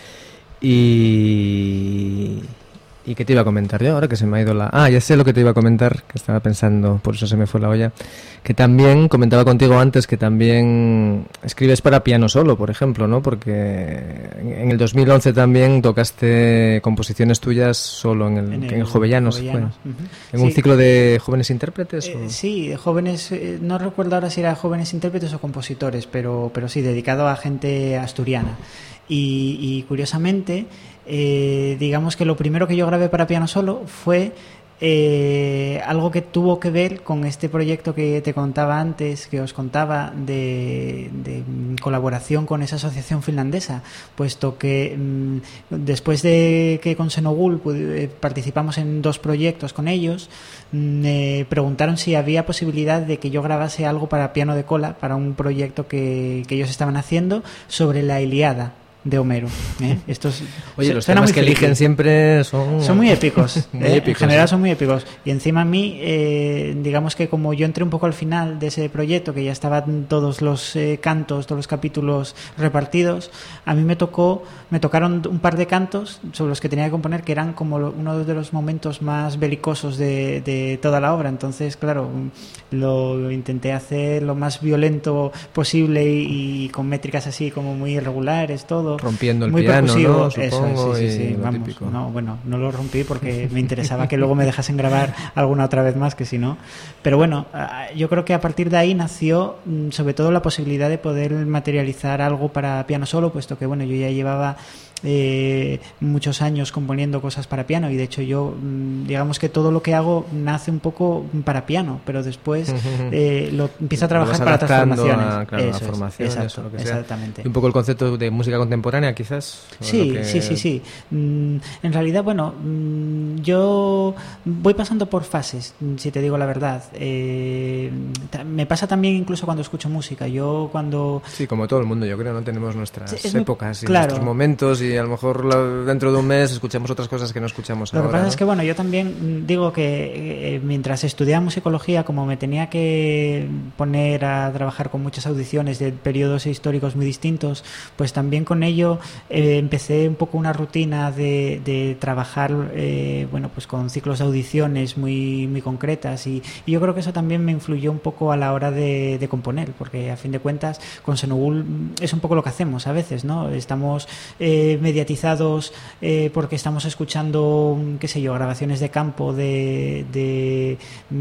Y... ¿Y qué te iba a comentar yo ahora que se me ha ido la...? Ah, ya sé lo que te iba a comentar, que estaba pensando, por eso se me fue la olla. Que también, comentaba contigo antes, que también escribes para piano solo, por ejemplo, ¿no? Porque en el dos mil once también tocaste composiciones tuyas solo en el, en el, en el Jovellanos. Jovellanos. Uh-huh. ¿En sí. un ciclo de jóvenes intérpretes? Eh, sí, de jóvenes, eh, no recuerdo ahora si era jóvenes intérpretes o compositores, pero, pero sí, dedicado a gente asturiana. Y, y curiosamente, eh, digamos que lo primero que yo grabé para piano solo fue eh, algo que tuvo que ver con este proyecto que te contaba antes, que os contaba, de, de colaboración con esa asociación finlandesa, puesto que mmm, después de que con Senogul eh, participamos en dos proyectos con ellos, me preguntaron si había posibilidad de que yo grabase algo para piano de cola, para un proyecto que, que ellos estaban haciendo sobre la Ilíada de Homero. ¿eh? Estos Oye, los temas que eligen friki. Siempre son... Son muy épicos. muy ¿eh? épicos en general ¿sí? son muy épicos. Y encima a mí, eh, digamos que como yo entré un poco al final de ese proyecto, que ya estaban todos los eh, cantos, todos los capítulos repartidos, a mí me tocó, me tocaron un par de cantos sobre los que tenía que componer, que eran como uno de los momentos más belicosos de, de toda la obra. Entonces, claro, lo intenté hacer lo más violento posible y, y con métricas así como muy irregulares, todo. Rompiendo el muy piano, percusivo. ¿no? Supongo, eso, sí, sí, sí, y vamos, típico. no, bueno, no lo rompí porque me interesaba que luego me dejasen grabar alguna otra vez más, que si no. Pero bueno, yo creo que a partir de ahí nació sobre todo la posibilidad de poder materializar algo para piano solo, puesto que bueno, yo ya llevaba eh, muchos años componiendo cosas para piano, y de hecho yo digamos que todo lo que hago nace un poco para piano, pero después eh, lo empiezo a trabajar para otras formaciones. A, claro, eso a formaciones, es, exacto, eso, lo que sea. Exactamente. Y un poco el concepto de música contemporánea, quizás. Sí, que... sí, sí, sí. En realidad, bueno, yo voy pasando por fases, si te digo la verdad. Eh, me pasa también incluso cuando escucho música. Yo cuando... Sí, como todo el mundo, yo creo, ¿no? Tenemos nuestras sí, épocas y claro. nuestros momentos, y a lo mejor la, dentro de un mes escuchamos otras cosas que no escuchamos lo ahora. Lo que pasa ¿no? es que, bueno, yo también digo que eh, mientras estudiaba musicología, como me tenía que poner a trabajar con muchas audiciones de periodos históricos muy distintos, pues también con ello eh, empecé un poco una rutina de, de trabajar eh, bueno, pues con ciclos de audiciones muy, muy concretas, y, y yo creo que eso también me influyó un poco a la hora de, de componer, porque a fin de cuentas con Senogul es un poco lo que hacemos a veces, ¿no? Estamos eh, mediatizados eh, porque estamos escuchando, qué sé yo, grabaciones de campo de, de,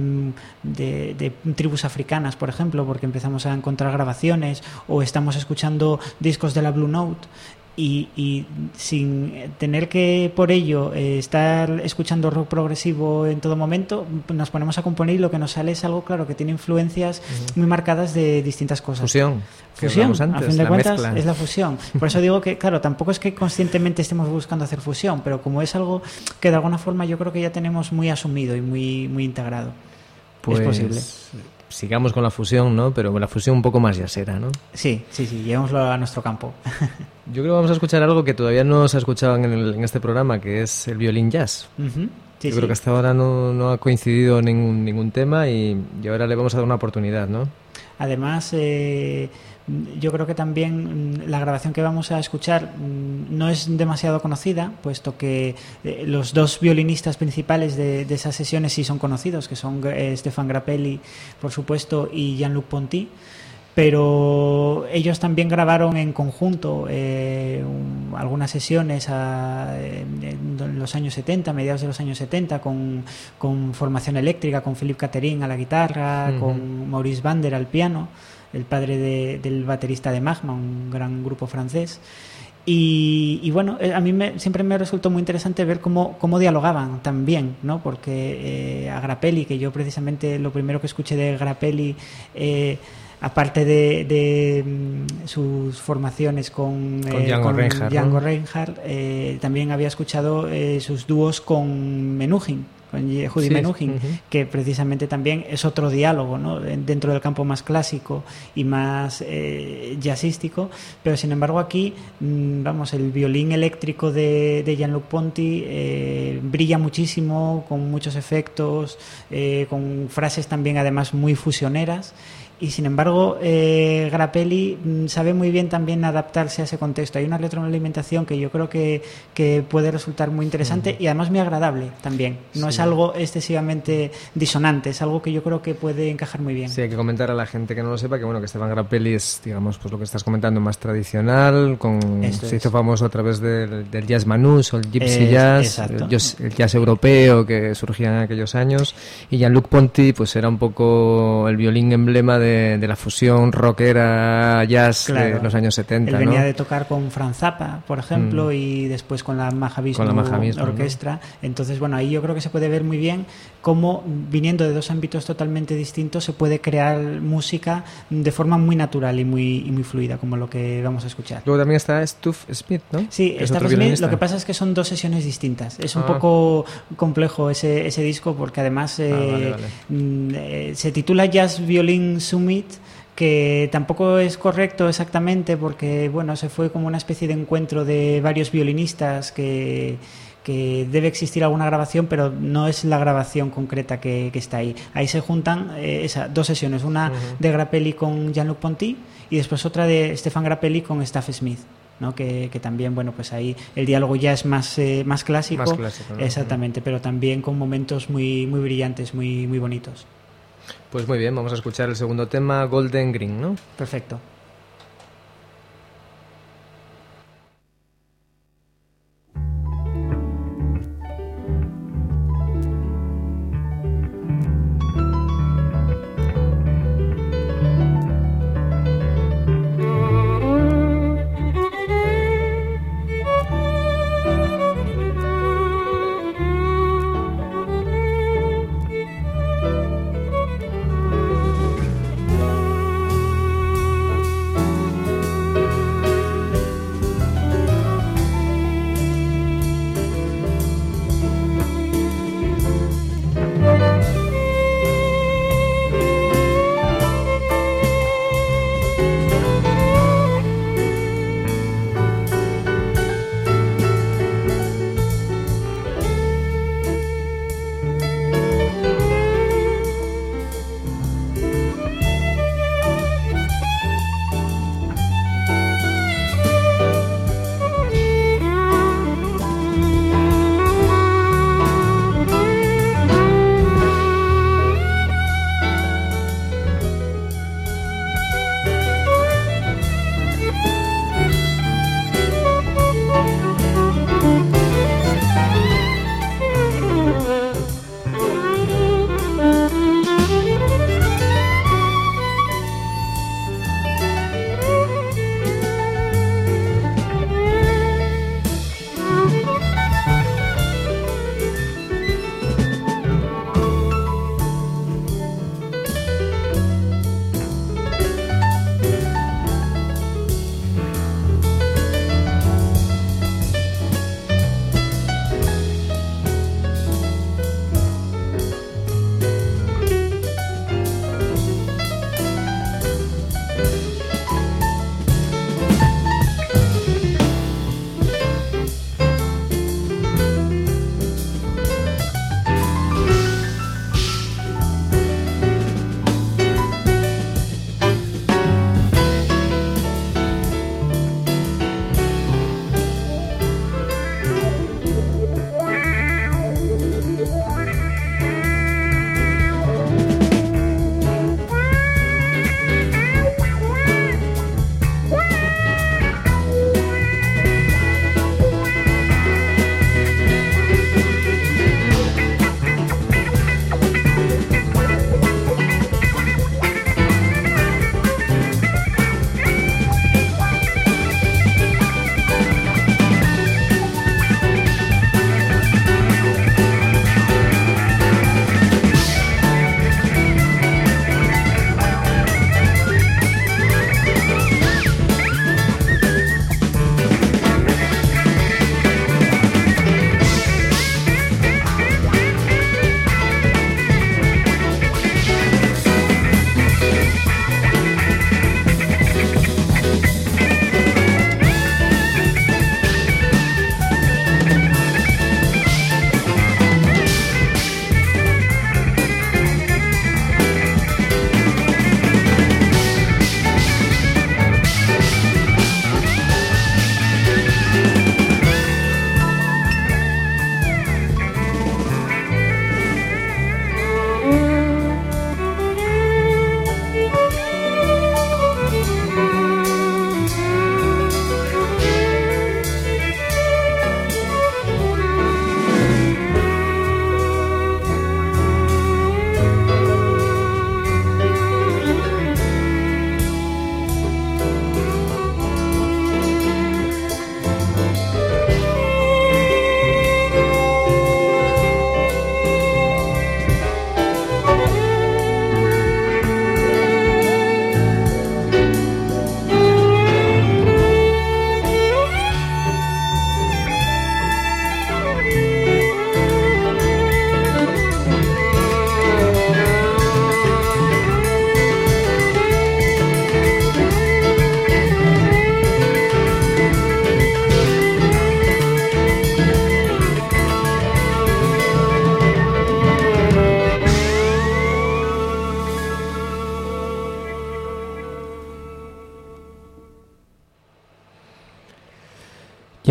de, de tribus africanas, por ejemplo, porque empezamos a encontrar grabaciones, o estamos escuchando discos de la Blue Note. Y, y sin tener que por ello eh, estar escuchando rock progresivo en todo momento, nos ponemos a componer y lo que nos sale es algo, claro, que tiene influencias uh-huh. muy marcadas de distintas cosas. Fusión. Fusión, antes, a fin de cuentas mezcla. Es la fusión. Por eso digo que, claro, tampoco es que conscientemente estemos buscando hacer fusión, pero como es algo que de alguna forma yo creo que ya tenemos muy asumido y muy, muy integrado. Pues... Es posible. Sigamos con la fusión, ¿no? Pero la fusión un poco más jazzera, ¿no? Sí, sí, sí, llevémoslo a nuestro campo. Yo creo que vamos a escuchar algo que todavía no se ha escuchado en, el, en este programa, que es el violín jazz. Uh-huh. Sí, Yo sí. creo que hasta ahora no, no ha coincidido ningún, ningún tema, y, y ahora le vamos a dar una oportunidad, ¿no? Además, eh, yo creo que también la grabación que vamos a escuchar no es demasiado conocida, puesto que eh, los dos violinistas principales de, de esas sesiones sí son conocidos, que son eh, Stefan Grappelli, por supuesto, y Jean-Luc Ponty, pero ellos también grabaron en conjunto eh, un, algunas sesiones a, en, en los años setenta, mediados de los años setenta, con, con formación eléctrica, con Philippe Catherine a la guitarra, uh-huh. con Maurice Vander al piano, el padre de, del baterista de Magma, un gran grupo francés. Y, y bueno, a mí me, siempre me resultó muy interesante ver cómo, cómo dialogaban también, ¿no? Porque eh, a Grappelli, que yo precisamente lo primero que escuché de Grappelli eh, aparte de, de mm, sus formaciones con, con eh, Django con Reinhardt, Django ¿no? Reinhardt eh, también había escuchado eh, sus dúos con Menuhin, con Yehudi Sí, Menuhin, uh-huh. que precisamente también es otro diálogo, ¿no? Dentro del campo más clásico y más eh, jazzístico, pero sin embargo aquí, mmm, vamos, el violín eléctrico de, de Jean-Luc Ponty eh, brilla muchísimo, con muchos efectos, eh, con frases también además muy fusioneras. Y sin embargo, eh, Grappelli sabe muy bien también adaptarse a ese contexto. Hay una retroalimentación que yo creo que, que puede resultar muy interesante uh-huh. y además muy agradable también. No sí. es algo excesivamente disonante, es algo que yo creo que puede encajar muy bien. Sí, hay que comentar a la gente que no lo sepa que bueno que Stéphane Grappelli es, digamos, pues lo que estás comentando, más tradicional, con Esto se es. hizo famoso a través del, del jazz manouche o el gypsy es, jazz, el jazz, el jazz europeo que surgía en aquellos años, y Jean-Luc Ponty pues era un poco el violín emblema de De, de la fusión rockera jazz claro. de los años setenta. Él venía ¿no? de tocar con Franz Zappa, por ejemplo, mm. y después con la Mahavishnu Orquestra. ¿No? Entonces, bueno, ahí yo creo que se puede ver muy bien cómo, viniendo de dos ámbitos totalmente distintos, se puede crear música de forma muy natural y muy, y muy fluida, como lo que vamos a escuchar. Luego también está Stuff Smith, ¿no? Sí, Stuff Smith, lo que pasa es que son dos sesiones distintas. Es un ah. poco complejo ese, ese disco porque además eh, ah, vale, vale. Eh, se titula Jazz Violin Summit, que tampoco es correcto exactamente porque bueno, se fue como una especie de encuentro de varios violinistas que, que debe existir alguna grabación, pero no es la grabación concreta que, que está ahí. Ahí se juntan eh, esas dos sesiones, una uh-huh. de Grappelli con Jean-Luc Ponty y después otra de Stéphane Grappelli con Stuff Smith, ¿no? Que, que también, bueno, pues ahí el diálogo ya es más, eh, más clásico, más clásico, ¿no? Exactamente, pero también con momentos muy, muy brillantes, muy, muy bonitos. Pues muy bien, vamos a escuchar el segundo tema, Golden Green, ¿no? Perfecto.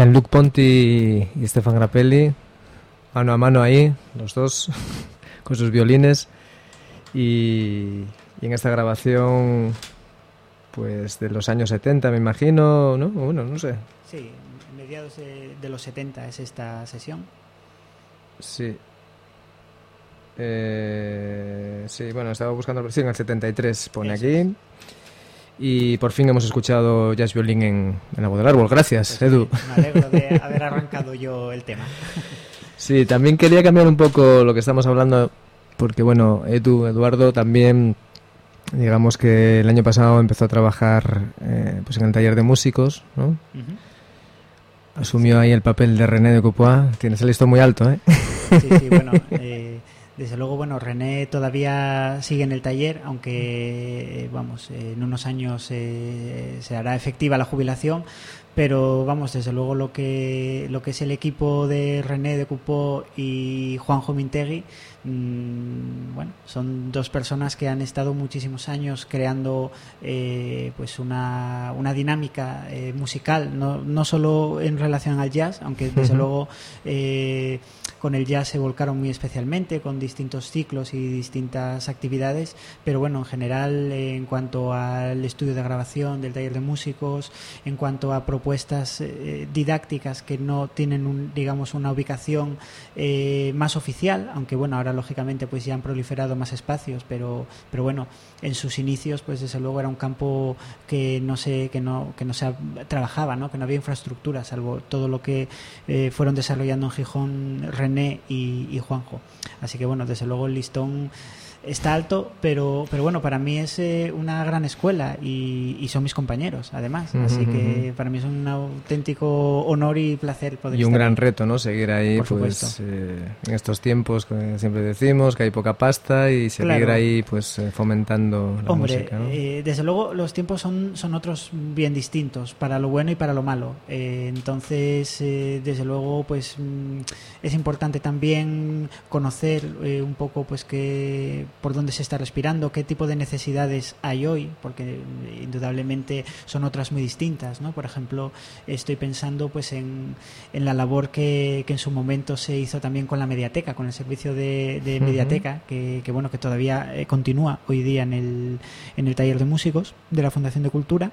Jean-Luc Ponty y Stefan Grappelli, mano a mano ahí, los dos, con sus violines. Y, y en esta grabación, pues de los años setenta, me imagino, ¿no? Bueno, no sé. Sí, mediados de, de los setenta es esta sesión. Sí. Eh, sí, bueno, estaba buscando, sí, en el setenta y tres pone Eso aquí. Es. Y por fin hemos escuchado jazz violín en, en La Voz del Árbol. Gracias, pues Edu. Sí, me alegro de haber arrancado yo el tema. Sí, también quería cambiar un poco lo que estamos hablando, porque bueno, Edu, Eduardo también, digamos que el año pasado empezó a trabajar eh, pues en el taller de músicos, ¿no? Uh-huh. Asumió ahí el papel de René de Coupois. Tienes el listón muy alto, ¿eh? Sí, sí, bueno, eh, desde luego, bueno, René todavía sigue en el taller, aunque, vamos, en unos años eh, se hará efectiva la jubilación, pero, vamos, desde luego lo que lo que es el equipo de René de Coupois y Juanjo Mintegui, mmm, bueno, son dos personas que han estado muchísimos años creando eh, pues una, una dinámica eh, musical, no, no solo en relación al jazz, aunque desde uh-huh. luego eh, con el jazz se volcaron muy especialmente, con distintos ciclos y distintas actividades, pero bueno, en general, eh, en cuanto al estudio de grabación del taller de músicos, en cuanto a propuestas eh, didácticas que no tienen, un, digamos, una ubicación eh, más oficial, aunque bueno, ahora lógicamente pues ya han proliferado más espacios, pero, pero bueno, en sus inicios pues desde luego era un campo que no se, que no, que no se trabajaba, ¿no? Que no había infraestructura, salvo todo lo que eh, fueron desarrollando en Gijón René y, y Juanjo. Así que bueno, desde luego el listón está alto, pero pero bueno, para mí es eh, una gran escuela y, y son mis compañeros, además. Uh-huh, Así que uh-huh. para mí es un auténtico honor y placer poder Y un estar gran ahí. reto, ¿no? Seguir ahí, Por pues eh, en estos tiempos que siempre decimos que hay poca pasta y seguir claro. ahí, pues eh, fomentando la Hombre, música, ¿no? eh, desde luego los tiempos son, son otros bien distintos, para lo bueno y para lo malo. Eh, entonces, eh, desde luego, pues mm, es importante también conocer eh, un poco, pues que por dónde se está respirando, qué tipo de necesidades hay hoy, porque indudablemente son otras muy distintas, ¿no? Por ejemplo, estoy pensando pues en, en la labor que, que en su momento se hizo también con la Mediateca, con el servicio de, de Mediateca, uh-huh. que, que bueno, que todavía eh, continúa hoy día en el, en el taller de músicos de la Fundación de Cultura.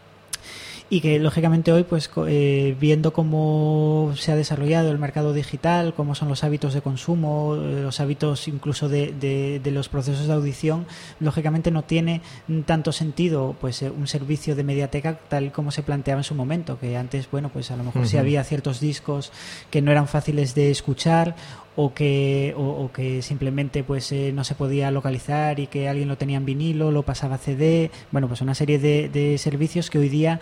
Y que lógicamente hoy pues eh, viendo cómo se ha desarrollado el mercado digital, cómo son los hábitos de consumo, los hábitos incluso de, de, de los procesos de audición, lógicamente no tiene tanto sentido pues un servicio de Mediateca tal como se planteaba en su momento, que antes bueno pues a lo mejor uh-huh. sí había ciertos discos que no eran fáciles de escuchar o que o, o que simplemente pues eh, no se podía localizar y que alguien lo tenía en vinilo, lo pasaba a C D, bueno, pues una serie de, de servicios que hoy día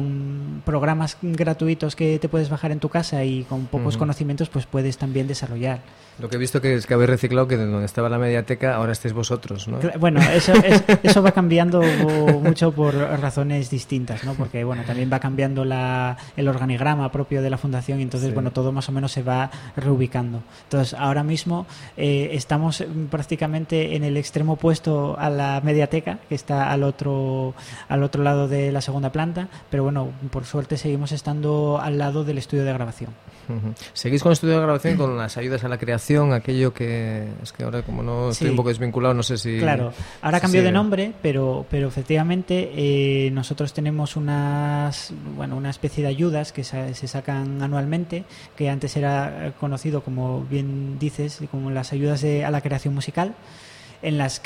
con programas gratuitos que te puedes bajar en tu casa y con pocos uh-huh. conocimientos pues puedes también desarrollar. Lo que he visto que es que habéis reciclado que de donde estaba la Mediateca ahora estáis vosotros, ¿no? Bueno, eso, es, eso va cambiando mucho por razones distintas, ¿no? Porque bueno, también va cambiando la, el organigrama propio de la fundación y entonces sí. bueno, todo más o menos se va reubicando. Entonces ahora mismo eh, estamos prácticamente en el extremo opuesto a la Mediateca, que está al otro, al otro lado de la segunda planta, pero bueno, por suerte seguimos estando al lado del estudio de grabación. Uh-huh. ¿Seguís con el estudio de grabación con las ayudas a la creación? Aquello que es que ahora como no estoy sí. un poco desvinculado, no sé si... Claro, ahora si cambió sigue. de nombre, pero pero efectivamente eh, nosotros tenemos unas bueno una especie de ayudas que se, se sacan anualmente, que antes era conocido, como bien dices, como las ayudas de, a la creación musical, en las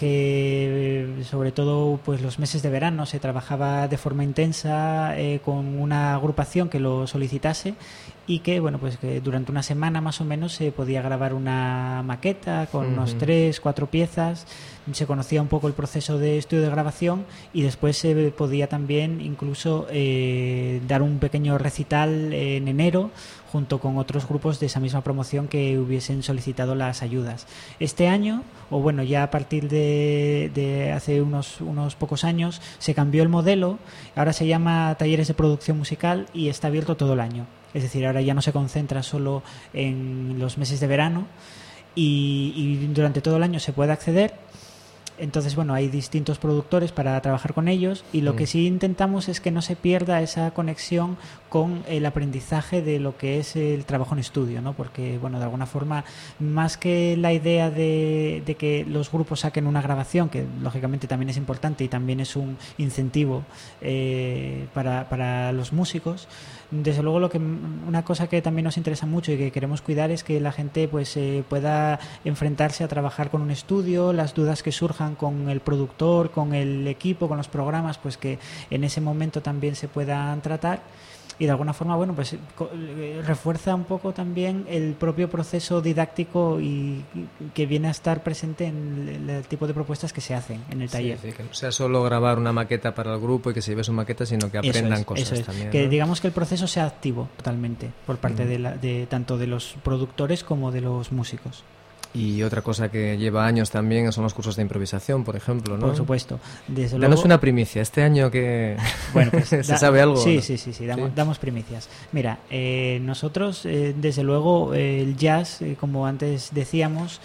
que sobre todo pues los meses de verano se trabajaba de forma intensa eh, con una agrupación que lo solicitase y que bueno pues que durante una semana más o menos se podía grabar una maqueta con uh-huh. unos tres, cuatro piezas, se conocía un poco el proceso de estudio de grabación y después se podía también incluso eh, dar un pequeño recital en enero junto con otros grupos de esa misma promoción que hubiesen solicitado las ayudas. Este año, o bueno, ya a partir de, de hace unos, unos pocos años, se cambió el modelo, ahora se llama Talleres de Producción Musical y está abierto todo el año. Es decir, ahora ya no se concentra solo en los meses de verano y, y durante todo el año se puede acceder. Entonces, bueno, hay distintos productores para trabajar con ellos y lo mm. que sí intentamos es que no se pierda esa conexión con el aprendizaje de lo que es el trabajo en estudio, ¿no? Porque, bueno, de alguna forma, más que la idea de, de que los grupos saquen una grabación, que lógicamente también es importante y también es un incentivo eh, para, para los músicos, desde luego lo que una cosa que también nos interesa mucho y que queremos cuidar es que la gente pues eh, pueda enfrentarse a trabajar con un estudio, las dudas que surjan con el productor, con el equipo, con los programas, pues que en ese momento también se puedan tratar. Y de alguna forma, bueno, pues refuerza un poco también el propio proceso didáctico y que viene a estar presente en el tipo de propuestas que se hacen en el taller. Sí, sí, que no sea solo grabar una maqueta para el grupo y que se lleve su maqueta, sino que aprendan eso es, cosas eso es. también. Que ¿no? digamos que el proceso sea activo totalmente por parte mm. de, la, de tanto de los productores como de los músicos. Y otra cosa que lleva años también son los cursos de improvisación, por ejemplo, ¿no? Por supuesto. Desde Danos luego... una primicia. Este año que bueno, pues, se da... sabe algo. Sí, ¿no? sí, sí, sí, damos, ¿Sí? damos primicias. Mira, eh, nosotros, eh, desde luego, eh, el jazz, eh, como antes decíamos,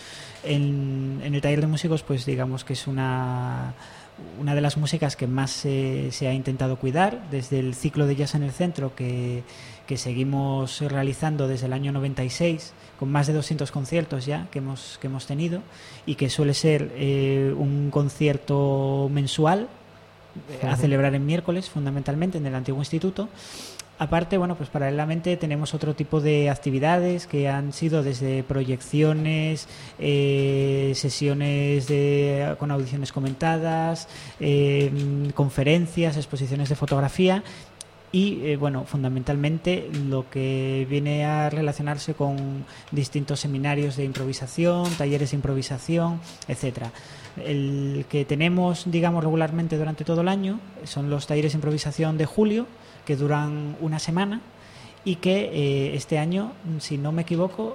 en, en el taller de músicos, pues digamos que es una... una de las músicas que más eh, se ha intentado cuidar desde el ciclo de jazz en el centro que, que seguimos realizando desde el año noventa y seis con más de doscientos conciertos ya que hemos, que hemos tenido y que suele ser eh, un concierto mensual eh, uh-huh. a celebrar en miércoles fundamentalmente en el antiguo instituto. Aparte, bueno, pues paralelamente tenemos otro tipo de actividades que han sido desde proyecciones, eh, sesiones de, con audiciones comentadas, eh, conferencias, exposiciones de fotografía y, eh, bueno, fundamentalmente lo que viene a relacionarse con distintos seminarios de improvisación, talleres de improvisación, etcétera. El que tenemos, digamos, regularmente durante todo el año son los talleres de improvisación de julio, que duran una semana y que eh, este año, si no me equivoco,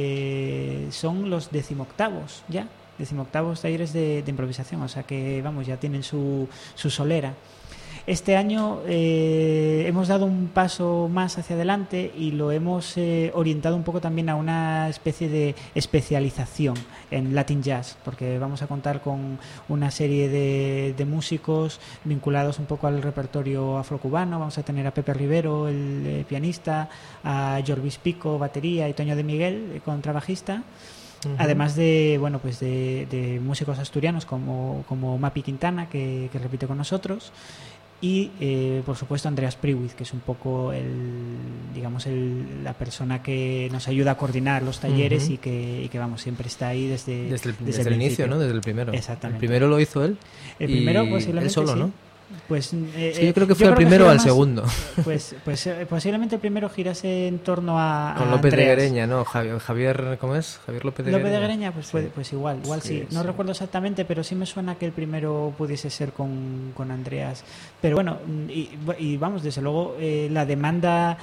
eh, son los decimoctavos ya, decimoctavos talleres de, de improvisación, o sea que, vamos, ya tienen su, su solera. Este año eh, hemos dado un paso más hacia adelante y lo hemos eh, orientado un poco también a una especie de especialización en Latin Jazz, porque vamos a contar con una serie de, de músicos vinculados un poco al repertorio afrocubano. Vamos a tener a Pepe Rivero, el eh, pianista, a Jorvis Pico, batería, y Toño de Miguel, eh, contrabajista. Uh-huh. Además de, bueno, pues de, de músicos asturianos como, como Mapi Quintana, que, que repite con nosotros. Y, eh, por supuesto, Andreas Priwiz, que es un poco el, digamos, el, la persona que nos ayuda a coordinar los talleres uh-huh. y, que, y que, vamos, siempre está ahí desde, desde el, desde desde el, el inicio, ¿no? Desde el primero. Exactamente. El primero lo hizo él. El primero, posiblemente, él solo, sí. ¿no? Pues, eh, sí, yo creo que fue yo el creo primero que o al más, segundo. Pues, pues eh, posiblemente el primero girase en torno a, Con a López Andreas. de Guereña, ¿no? Javier, Javier, ¿cómo es? Javier López de López Guereña. de Guereña, pues, sí. puede, pues igual, igual sí. sí. No sí. recuerdo exactamente, pero sí me suena que el primero pudiese ser con, con Andreas. Pero bueno, y, y vamos, desde luego, eh, la demanda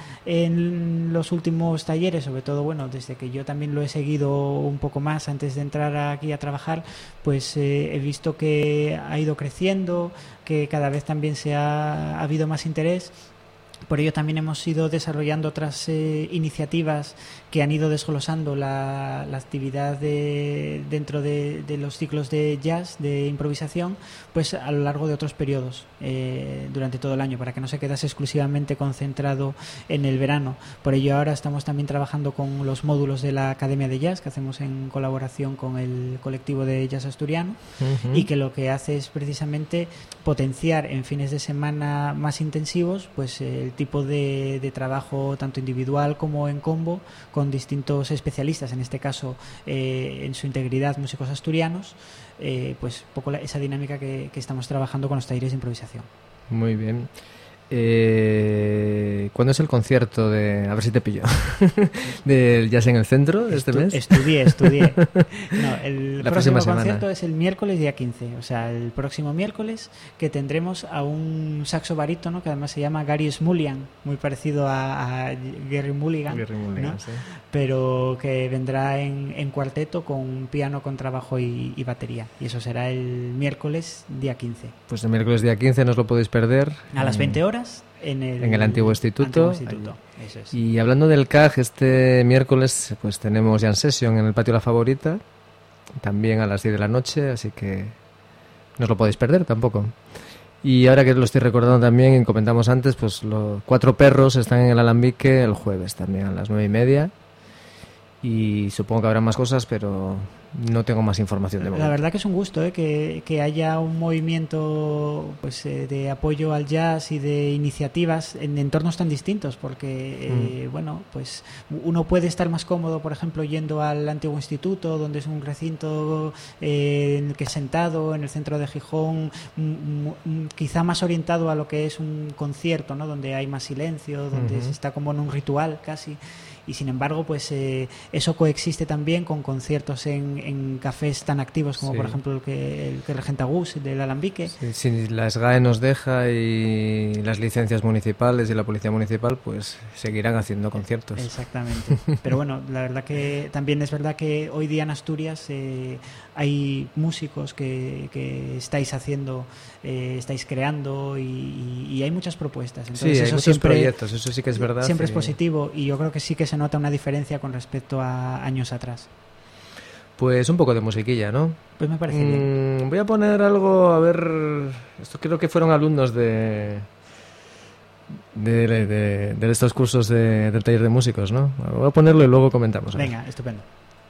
en los últimos talleres, sobre todo, bueno, desde que yo también lo he seguido un poco más antes de entrar aquí a trabajar, pues eh, he visto que ha ido creciendo, que cada vez también se ha, ha habido más interés. Por ello también hemos ido desarrollando otras eh, iniciativas que han ido desglosando la, la actividad de, dentro de, de los ciclos de jazz, de improvisación, pues a lo largo de otros periodos eh, durante todo el año, para que no se quedase exclusivamente concentrado en el verano. Por ello ahora estamos también trabajando con los módulos de la Academia de Jazz, que hacemos en colaboración con el colectivo de jazz asturiano, uh-huh. y que lo que hace es precisamente potenciar en fines de semana más intensivos pues el tipo de, de trabajo tanto individual como en combo con distintos especialistas, en este caso eh, en su integridad músicos asturianos, eh, pues poco la, esa dinámica que, que estamos trabajando con los talleres de improvisación. Muy bien. Eh, ¿Cuándo es el concierto de, a ver si te pillo, del Jazz en el Centro de este Estu- mes? Estudié, estudié. No, el La próximo próxima concierto semana. es el miércoles día quince, o sea, el próximo miércoles, que tendremos a un saxo barítono que además se llama Gary Smulian, muy parecido a, a Gary Mulligan, Gary Mulligan, ¿no? sí. Pero que vendrá en, en cuarteto con piano, contrabajo y, y batería. Y eso será el miércoles día quince. Pues el miércoles día quince no os lo podéis perder. A las veinte horas. En el, en el antiguo instituto, antiguo instituto. Eso es. Y hablando del C A G, este miércoles pues tenemos Jam Session en el Patio La Favorita, también a las diez de la noche, así que no os lo podéis perder tampoco. Y ahora que lo estoy recordando también, comentamos antes, pues los Cuatro Perros están en el Alambique el jueves también a las nueve y media. Y supongo que habrá más cosas, pero no tengo más información de momento. La verdad que es un gusto, ¿eh? que, que haya un movimiento pues eh, de apoyo al jazz y de iniciativas en entornos tan distintos, porque eh, mm. bueno, pues uno puede estar más cómodo, por ejemplo, yendo al antiguo instituto, donde es un recinto eh, en el que es sentado, en el centro de Gijón, m- m- quizá más orientado a lo que es un concierto, ¿no? Donde hay más silencio, donde uh-huh. se está como en un ritual casi. Y sin embargo, pues eh, eso coexiste también con conciertos en, en cafés tan activos como sí. por ejemplo el que, el que regenta Gus del Alambique. Sí, si la S G A E nos deja y las licencias municipales y la policía municipal, pues seguirán haciendo conciertos. Exactamente. Pero bueno, la verdad que también es verdad que hoy día en Asturias eh, hay músicos que, que estáis haciendo, eh, estáis creando y, y hay muchas propuestas. Entonces, sí, hay eso muchos siempre, proyectos, eso sí que es verdad. Siempre y... es positivo y yo creo que sí que se nota una diferencia con respecto a años atrás. Pues un poco de musiquilla, ¿no? Pues me parece mm, bien. Voy a poner algo, a ver... Esto creo que fueron alumnos de... De, de, de estos cursos de, del taller de músicos, ¿no? Voy a ponerlo y luego comentamos. Venga, estupendo.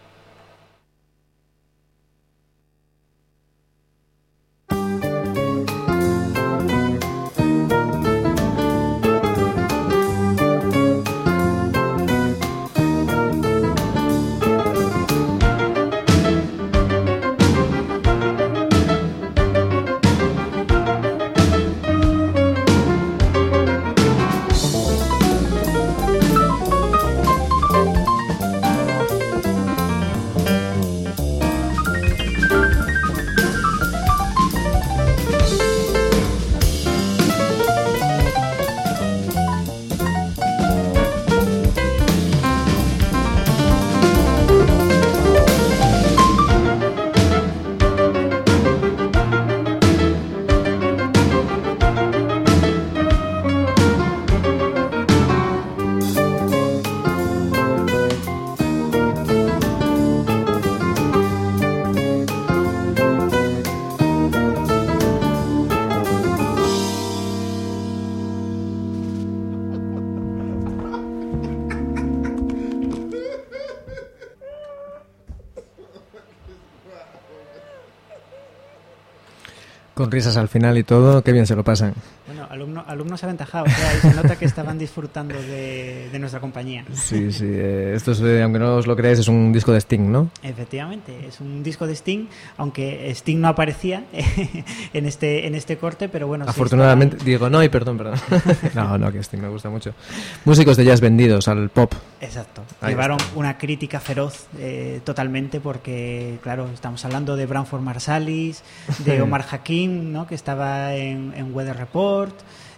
Con risas al final y todo, qué bien se lo pasan. Bueno, alumno, alumnos aventajados, o sea, ahí se nota que estaban disfrutando de, de nuestra compañía. Sí, sí, eh, esto es, eh, aunque no os lo creáis, es un disco de Sting, ¿no? Efectivamente, es un disco de Sting, aunque Sting no aparecía en este en este corte, pero bueno. Afortunadamente, sí digo, no, y perdón, perdón. No, no, que Sting me gusta mucho. Músicos de jazz vendidos al pop. Exacto, ahí llevaron está. Una crítica feroz eh, totalmente, porque, claro, estamos hablando de Branford Marsalis, de Omar Hakim, ¿no? Que estaba en, en Weather Report,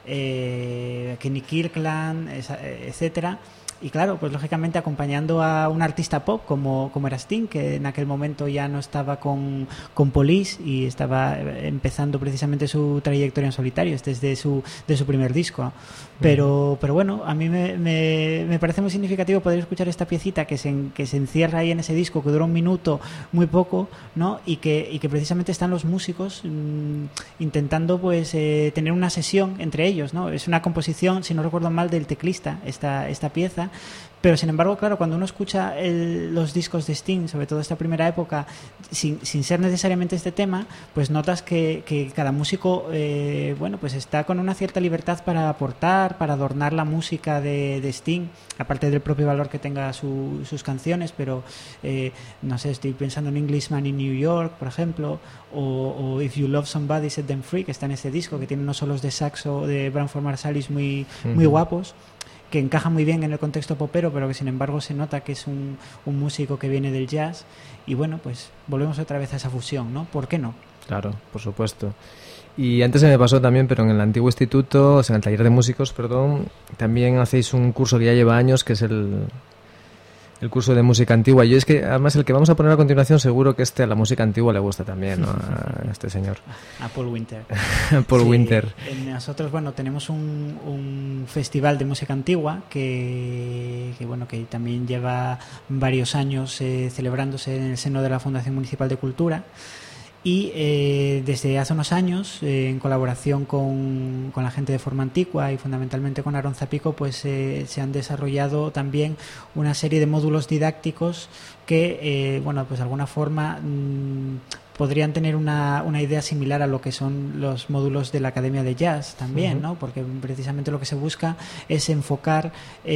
eh, Kenny Kirkland, etcétera. Y claro, pues lógicamente acompañando a un artista pop como, como era Sting, que en aquel momento ya no estaba con, con Police y estaba empezando precisamente su trayectoria en solitario, este es de su, de su primer disco. Pero, pero bueno, a mí me, me, me parece muy significativo poder escuchar esta piecita que se, que se encierra ahí en ese disco, que dura un minuto, muy poco, ¿no? Y que, y que precisamente están los músicos mmm, intentando pues eh, tener una sesión entre ellos, ¿no? Es una composición, si no recuerdo mal, del teclista, esta, esta pieza. Pero sin embargo, claro, cuando uno escucha el, los discos de Sting, sobre todo esta primera época, sin, sin ser necesariamente este tema, pues notas que, que cada músico eh, bueno, pues está con una cierta libertad para aportar, para adornar la música de, de Sting, aparte del propio valor que tenga su, sus canciones. Pero eh, no sé, estoy pensando en Englishman in New York, por ejemplo, o, o If You Love Somebody Set Them Free, que está en este disco, que tiene unos solos de saxo de Branford Marsalis muy, uh-huh. muy guapos, que encaja muy bien en el contexto popero, pero que sin embargo se nota que es un, un músico que viene del jazz. Y bueno, pues volvemos otra vez a esa fusión, ¿no? ¿Por qué no? Claro, por supuesto. Y antes se me pasó también, pero en el antiguo instituto, o sea, en el taller de músicos, perdón, también hacéis un curso que ya lleva años, que es el, el curso de música antigua. Y es que, además, el que vamos a poner a continuación, seguro que este a la música antigua le gusta también, ¿no? A este señor. A Paul Winter. Paul sí, Winter. Nosotros, bueno, tenemos un, un festival de música antigua que, que, bueno, que también lleva varios años eh, celebrándose en el seno de la Fundación Municipal de Cultura. Y eh, desde hace unos años, eh, en colaboración con, con la gente de Forma Antigua y fundamentalmente con Aaron Zapico, pues eh, se han desarrollado también una serie de módulos didácticos que, eh, bueno, pues de alguna forma mmm, podrían tener una, una idea similar a lo que son los módulos de la Academia de Jazz también, uh-huh. ¿no? Porque precisamente lo que se busca es enfocar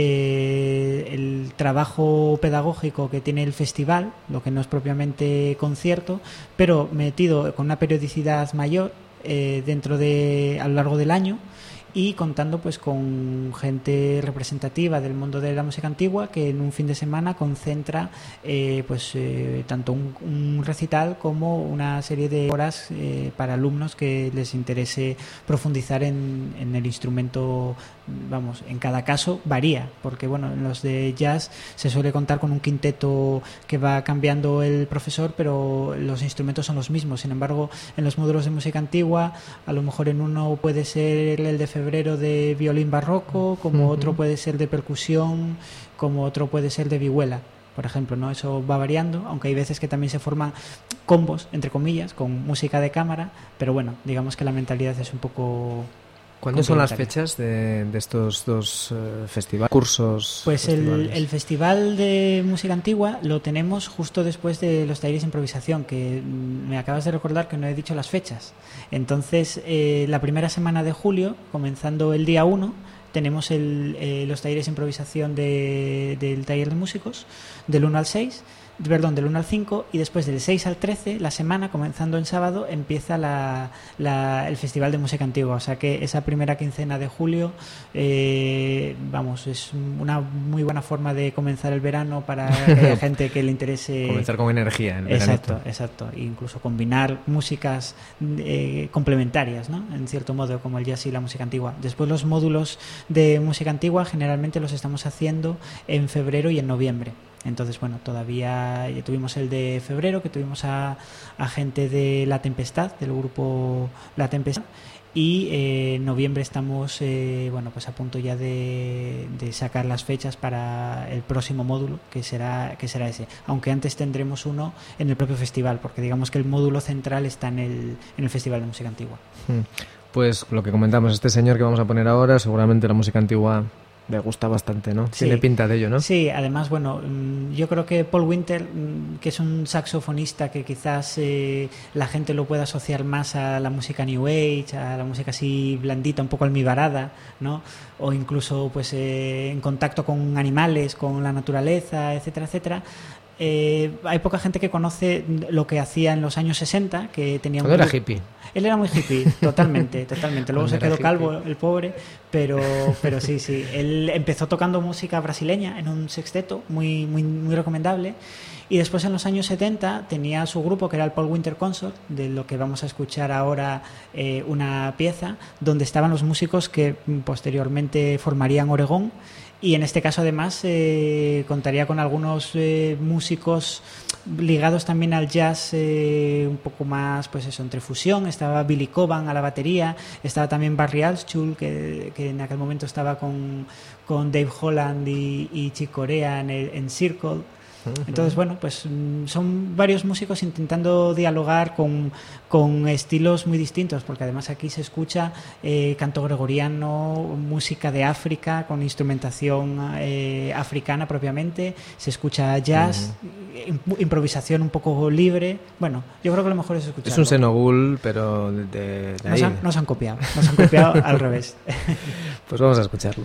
eh, el trabajo pedagógico que tiene el festival, lo que no es propiamente concierto, pero metido con una periodicidad mayor eh, dentro de a lo largo del año, y contando pues con gente representativa del mundo de la música antigua que en un fin de semana concentra eh, pues eh, tanto un, un recital como una serie de horas eh, para alumnos que les interese profundizar en, en el instrumento. Vamos, en cada caso varía, porque bueno, en los de jazz se suele contar con un quinteto que va cambiando el profesor, pero los instrumentos son los mismos. Sin embargo, en los módulos de música antigua, a lo mejor en uno puede ser el de febrero de violín barroco, como uh-huh. otro puede ser de percusión, como otro puede ser de vihuela, por ejemplo, ¿no? Eso va variando, aunque hay veces que también se forman combos, entre comillas, con música de cámara, pero bueno, digamos que la mentalidad es un poco... ¿Cuándo son las fechas de, de estos dos uh, festivales, cursos? Pues el, el Festival de Música Antigua lo tenemos justo después de los talleres de improvisación, que me acabas de recordar que no he dicho las fechas. Entonces, eh, la primera semana de julio, comenzando el día uno, tenemos el, eh, los talleres de improvisación de, del taller de músicos, del uno al seis, perdón, del uno al cinco, y después del seis al trece, la semana, comenzando en sábado, empieza la, la, el Festival de Música Antigua. O sea que esa primera quincena de julio, eh, vamos, es una muy buena forma de comenzar el verano para que haya gente que le interese. Comenzar con energía. En exacto, veranito. exacto. E incluso combinar músicas eh, complementarias, ¿no? En cierto modo, como el jazz y la música antigua. Después los módulos de música antigua generalmente los estamos haciendo en febrero y en noviembre. Entonces, bueno, todavía ya tuvimos el de febrero, que tuvimos a, a gente de La Tempestad, del grupo La Tempestad, y eh, en noviembre estamos eh, bueno, pues a punto ya de, de sacar las fechas para el próximo módulo, que será, que será ese. Aunque antes tendremos uno en el propio festival, porque digamos que el módulo central está en el, en el Festival de Música Antigua. Pues lo que comentamos, este señor que vamos a poner ahora, seguramente la música antigua me gusta bastante, ¿no? Sí. Tiene pinta de ello, ¿no? Sí, además, bueno, yo creo que Paul Winter, que es un saxofonista que quizás eh, la gente lo pueda asociar más a la música New Age, a la música así blandita, un poco almibarada, ¿no? O incluso pues eh, en contacto con animales, con la naturaleza, etcétera, etcétera. Eh, hay poca gente que conoce lo que hacía en los años sesenta, que tenía un... Cuando era hippie. Él era muy hippie, totalmente, totalmente. Luego se quedó calvo el pobre, pero, pero sí, sí. Él empezó tocando música brasileña en un sexteto, muy, muy, muy recomendable. Y después en los años setenta tenía su grupo, que era el Paul Winter Consort, de lo que vamos a escuchar ahora eh, una pieza, donde estaban los músicos que posteriormente formarían Oregón. Y en este caso además eh, contaría con algunos eh, músicos ligados también al jazz eh, un poco más, pues eso, entre fusión. Estaba Billy Coban a la batería, estaba también Barry Altschul, que, que en aquel momento estaba con, con Dave Holland y, y Chick Corea en, el, en Circle. Entonces, bueno, pues son varios músicos intentando dialogar con, con estilos muy distintos, porque además aquí se escucha eh, canto gregoriano, música de África con instrumentación eh, africana propiamente, se escucha jazz, uh-huh. improvisación un poco libre. Bueno, yo creo que lo mejor es escucharlo. Es un Xenogul, pero de, de ahí. Nos han, nos han copiado, nos han copiado al revés. Pues vamos a escucharlo.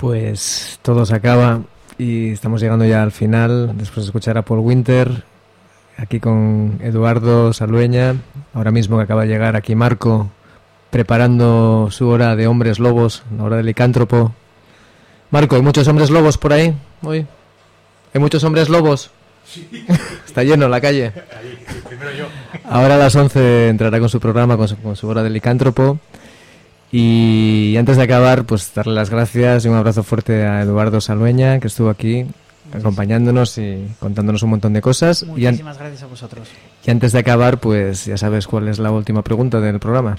Pues todo se acaba y estamos llegando ya al final, después de escuchar a Paul Winter, aquí con Eduardo Salueña, ahora mismo que acaba de llegar aquí Marco, preparando su hora de hombres lobos, la hora del licántropo. Marco, ¿hay muchos hombres lobos por ahí hoy? ¿Hay muchos hombres lobos? Sí. Está lleno la calle. Ahí, primero yo. Ahora a las once entrará con su programa, con su, con su hora del licántropo. Y antes de acabar, pues darle las gracias y un abrazo fuerte a Eduardo Salueña, que estuvo aquí acompañándonos y contándonos un montón de cosas. Muchísimas y an- gracias a vosotros. Y antes de acabar, pues ya sabes cuál es la última pregunta del programa.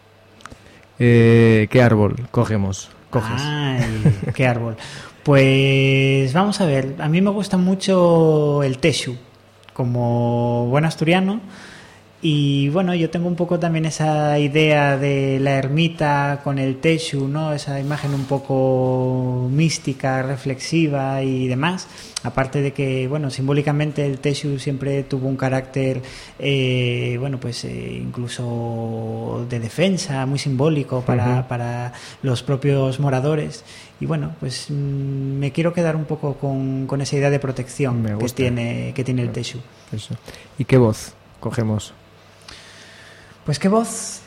Eh, ¿Qué árbol cogemos? Coges. Ay, qué árbol. Pues vamos a ver, a mí me gusta mucho el texu, como buen asturiano. Y bueno, yo tengo un poco también esa idea de la ermita con el texu, ¿no? Esa imagen un poco mística, reflexiva y demás. Aparte de que, bueno, simbólicamente el texu siempre tuvo un carácter, eh, bueno, pues eh, incluso de defensa, muy simbólico para, uh-huh. para los propios moradores. Y bueno, pues mmm, me quiero quedar un poco con, con esa idea de protección que tiene, que tiene el texu. Eso. ¿Y qué voz cogemos? Pues qué voz.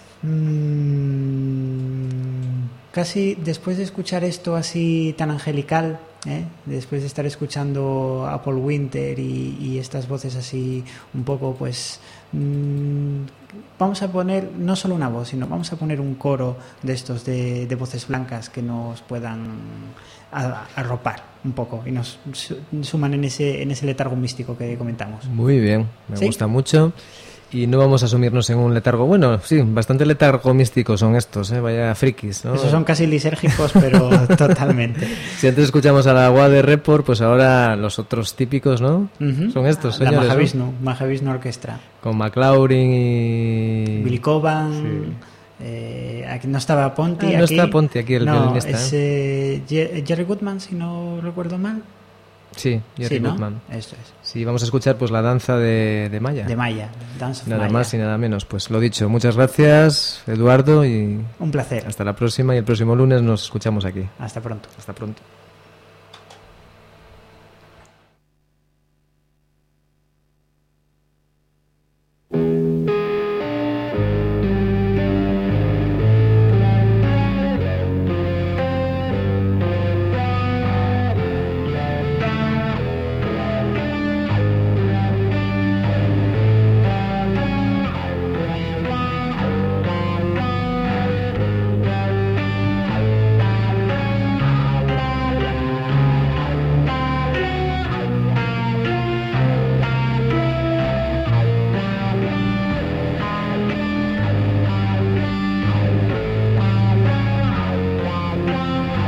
Mm, casi después de escuchar esto así tan angelical, ¿eh? Después de estar escuchando a Paul Winter y, y estas voces así un poco, pues mm, vamos a poner no solo una voz, sino vamos a poner un coro de estos de, de voces blancas que nos puedan a, arropar un poco y nos suman en ese en ese letargo místico que comentamos. Muy bien, me ¿Sí? gusta mucho. Y no vamos a sumirnos en un letargo. Bueno, sí, bastante letargo místico son estos, ¿eh? Vaya frikis, ¿no? Esos son casi lisérgicos, pero totalmente. Si antes escuchamos a la Agua de Report, pues ahora los otros típicos, ¿no? Uh-huh. Son estos, señores. La Mahavishnu, ¿no? Mahavishnu Orquestra. Con McLaurin y... Billy Coban. Sí. Eh, aquí no estaba Ponty. Ah, no aquí. está Ponty aquí, el no, violinista. Es eh, Jerry Goodman, si no recuerdo mal. Sí, Jerry sí, ¿no? Goodman. Esto es. Sí, vamos a escuchar pues la danza de, de Maya. De Maya, Dance of Nada Maya. más y nada menos. Pues lo dicho, muchas gracias, Eduardo, y un placer. Hasta la próxima y el próximo lunes nos escuchamos aquí. Hasta pronto. Hasta pronto.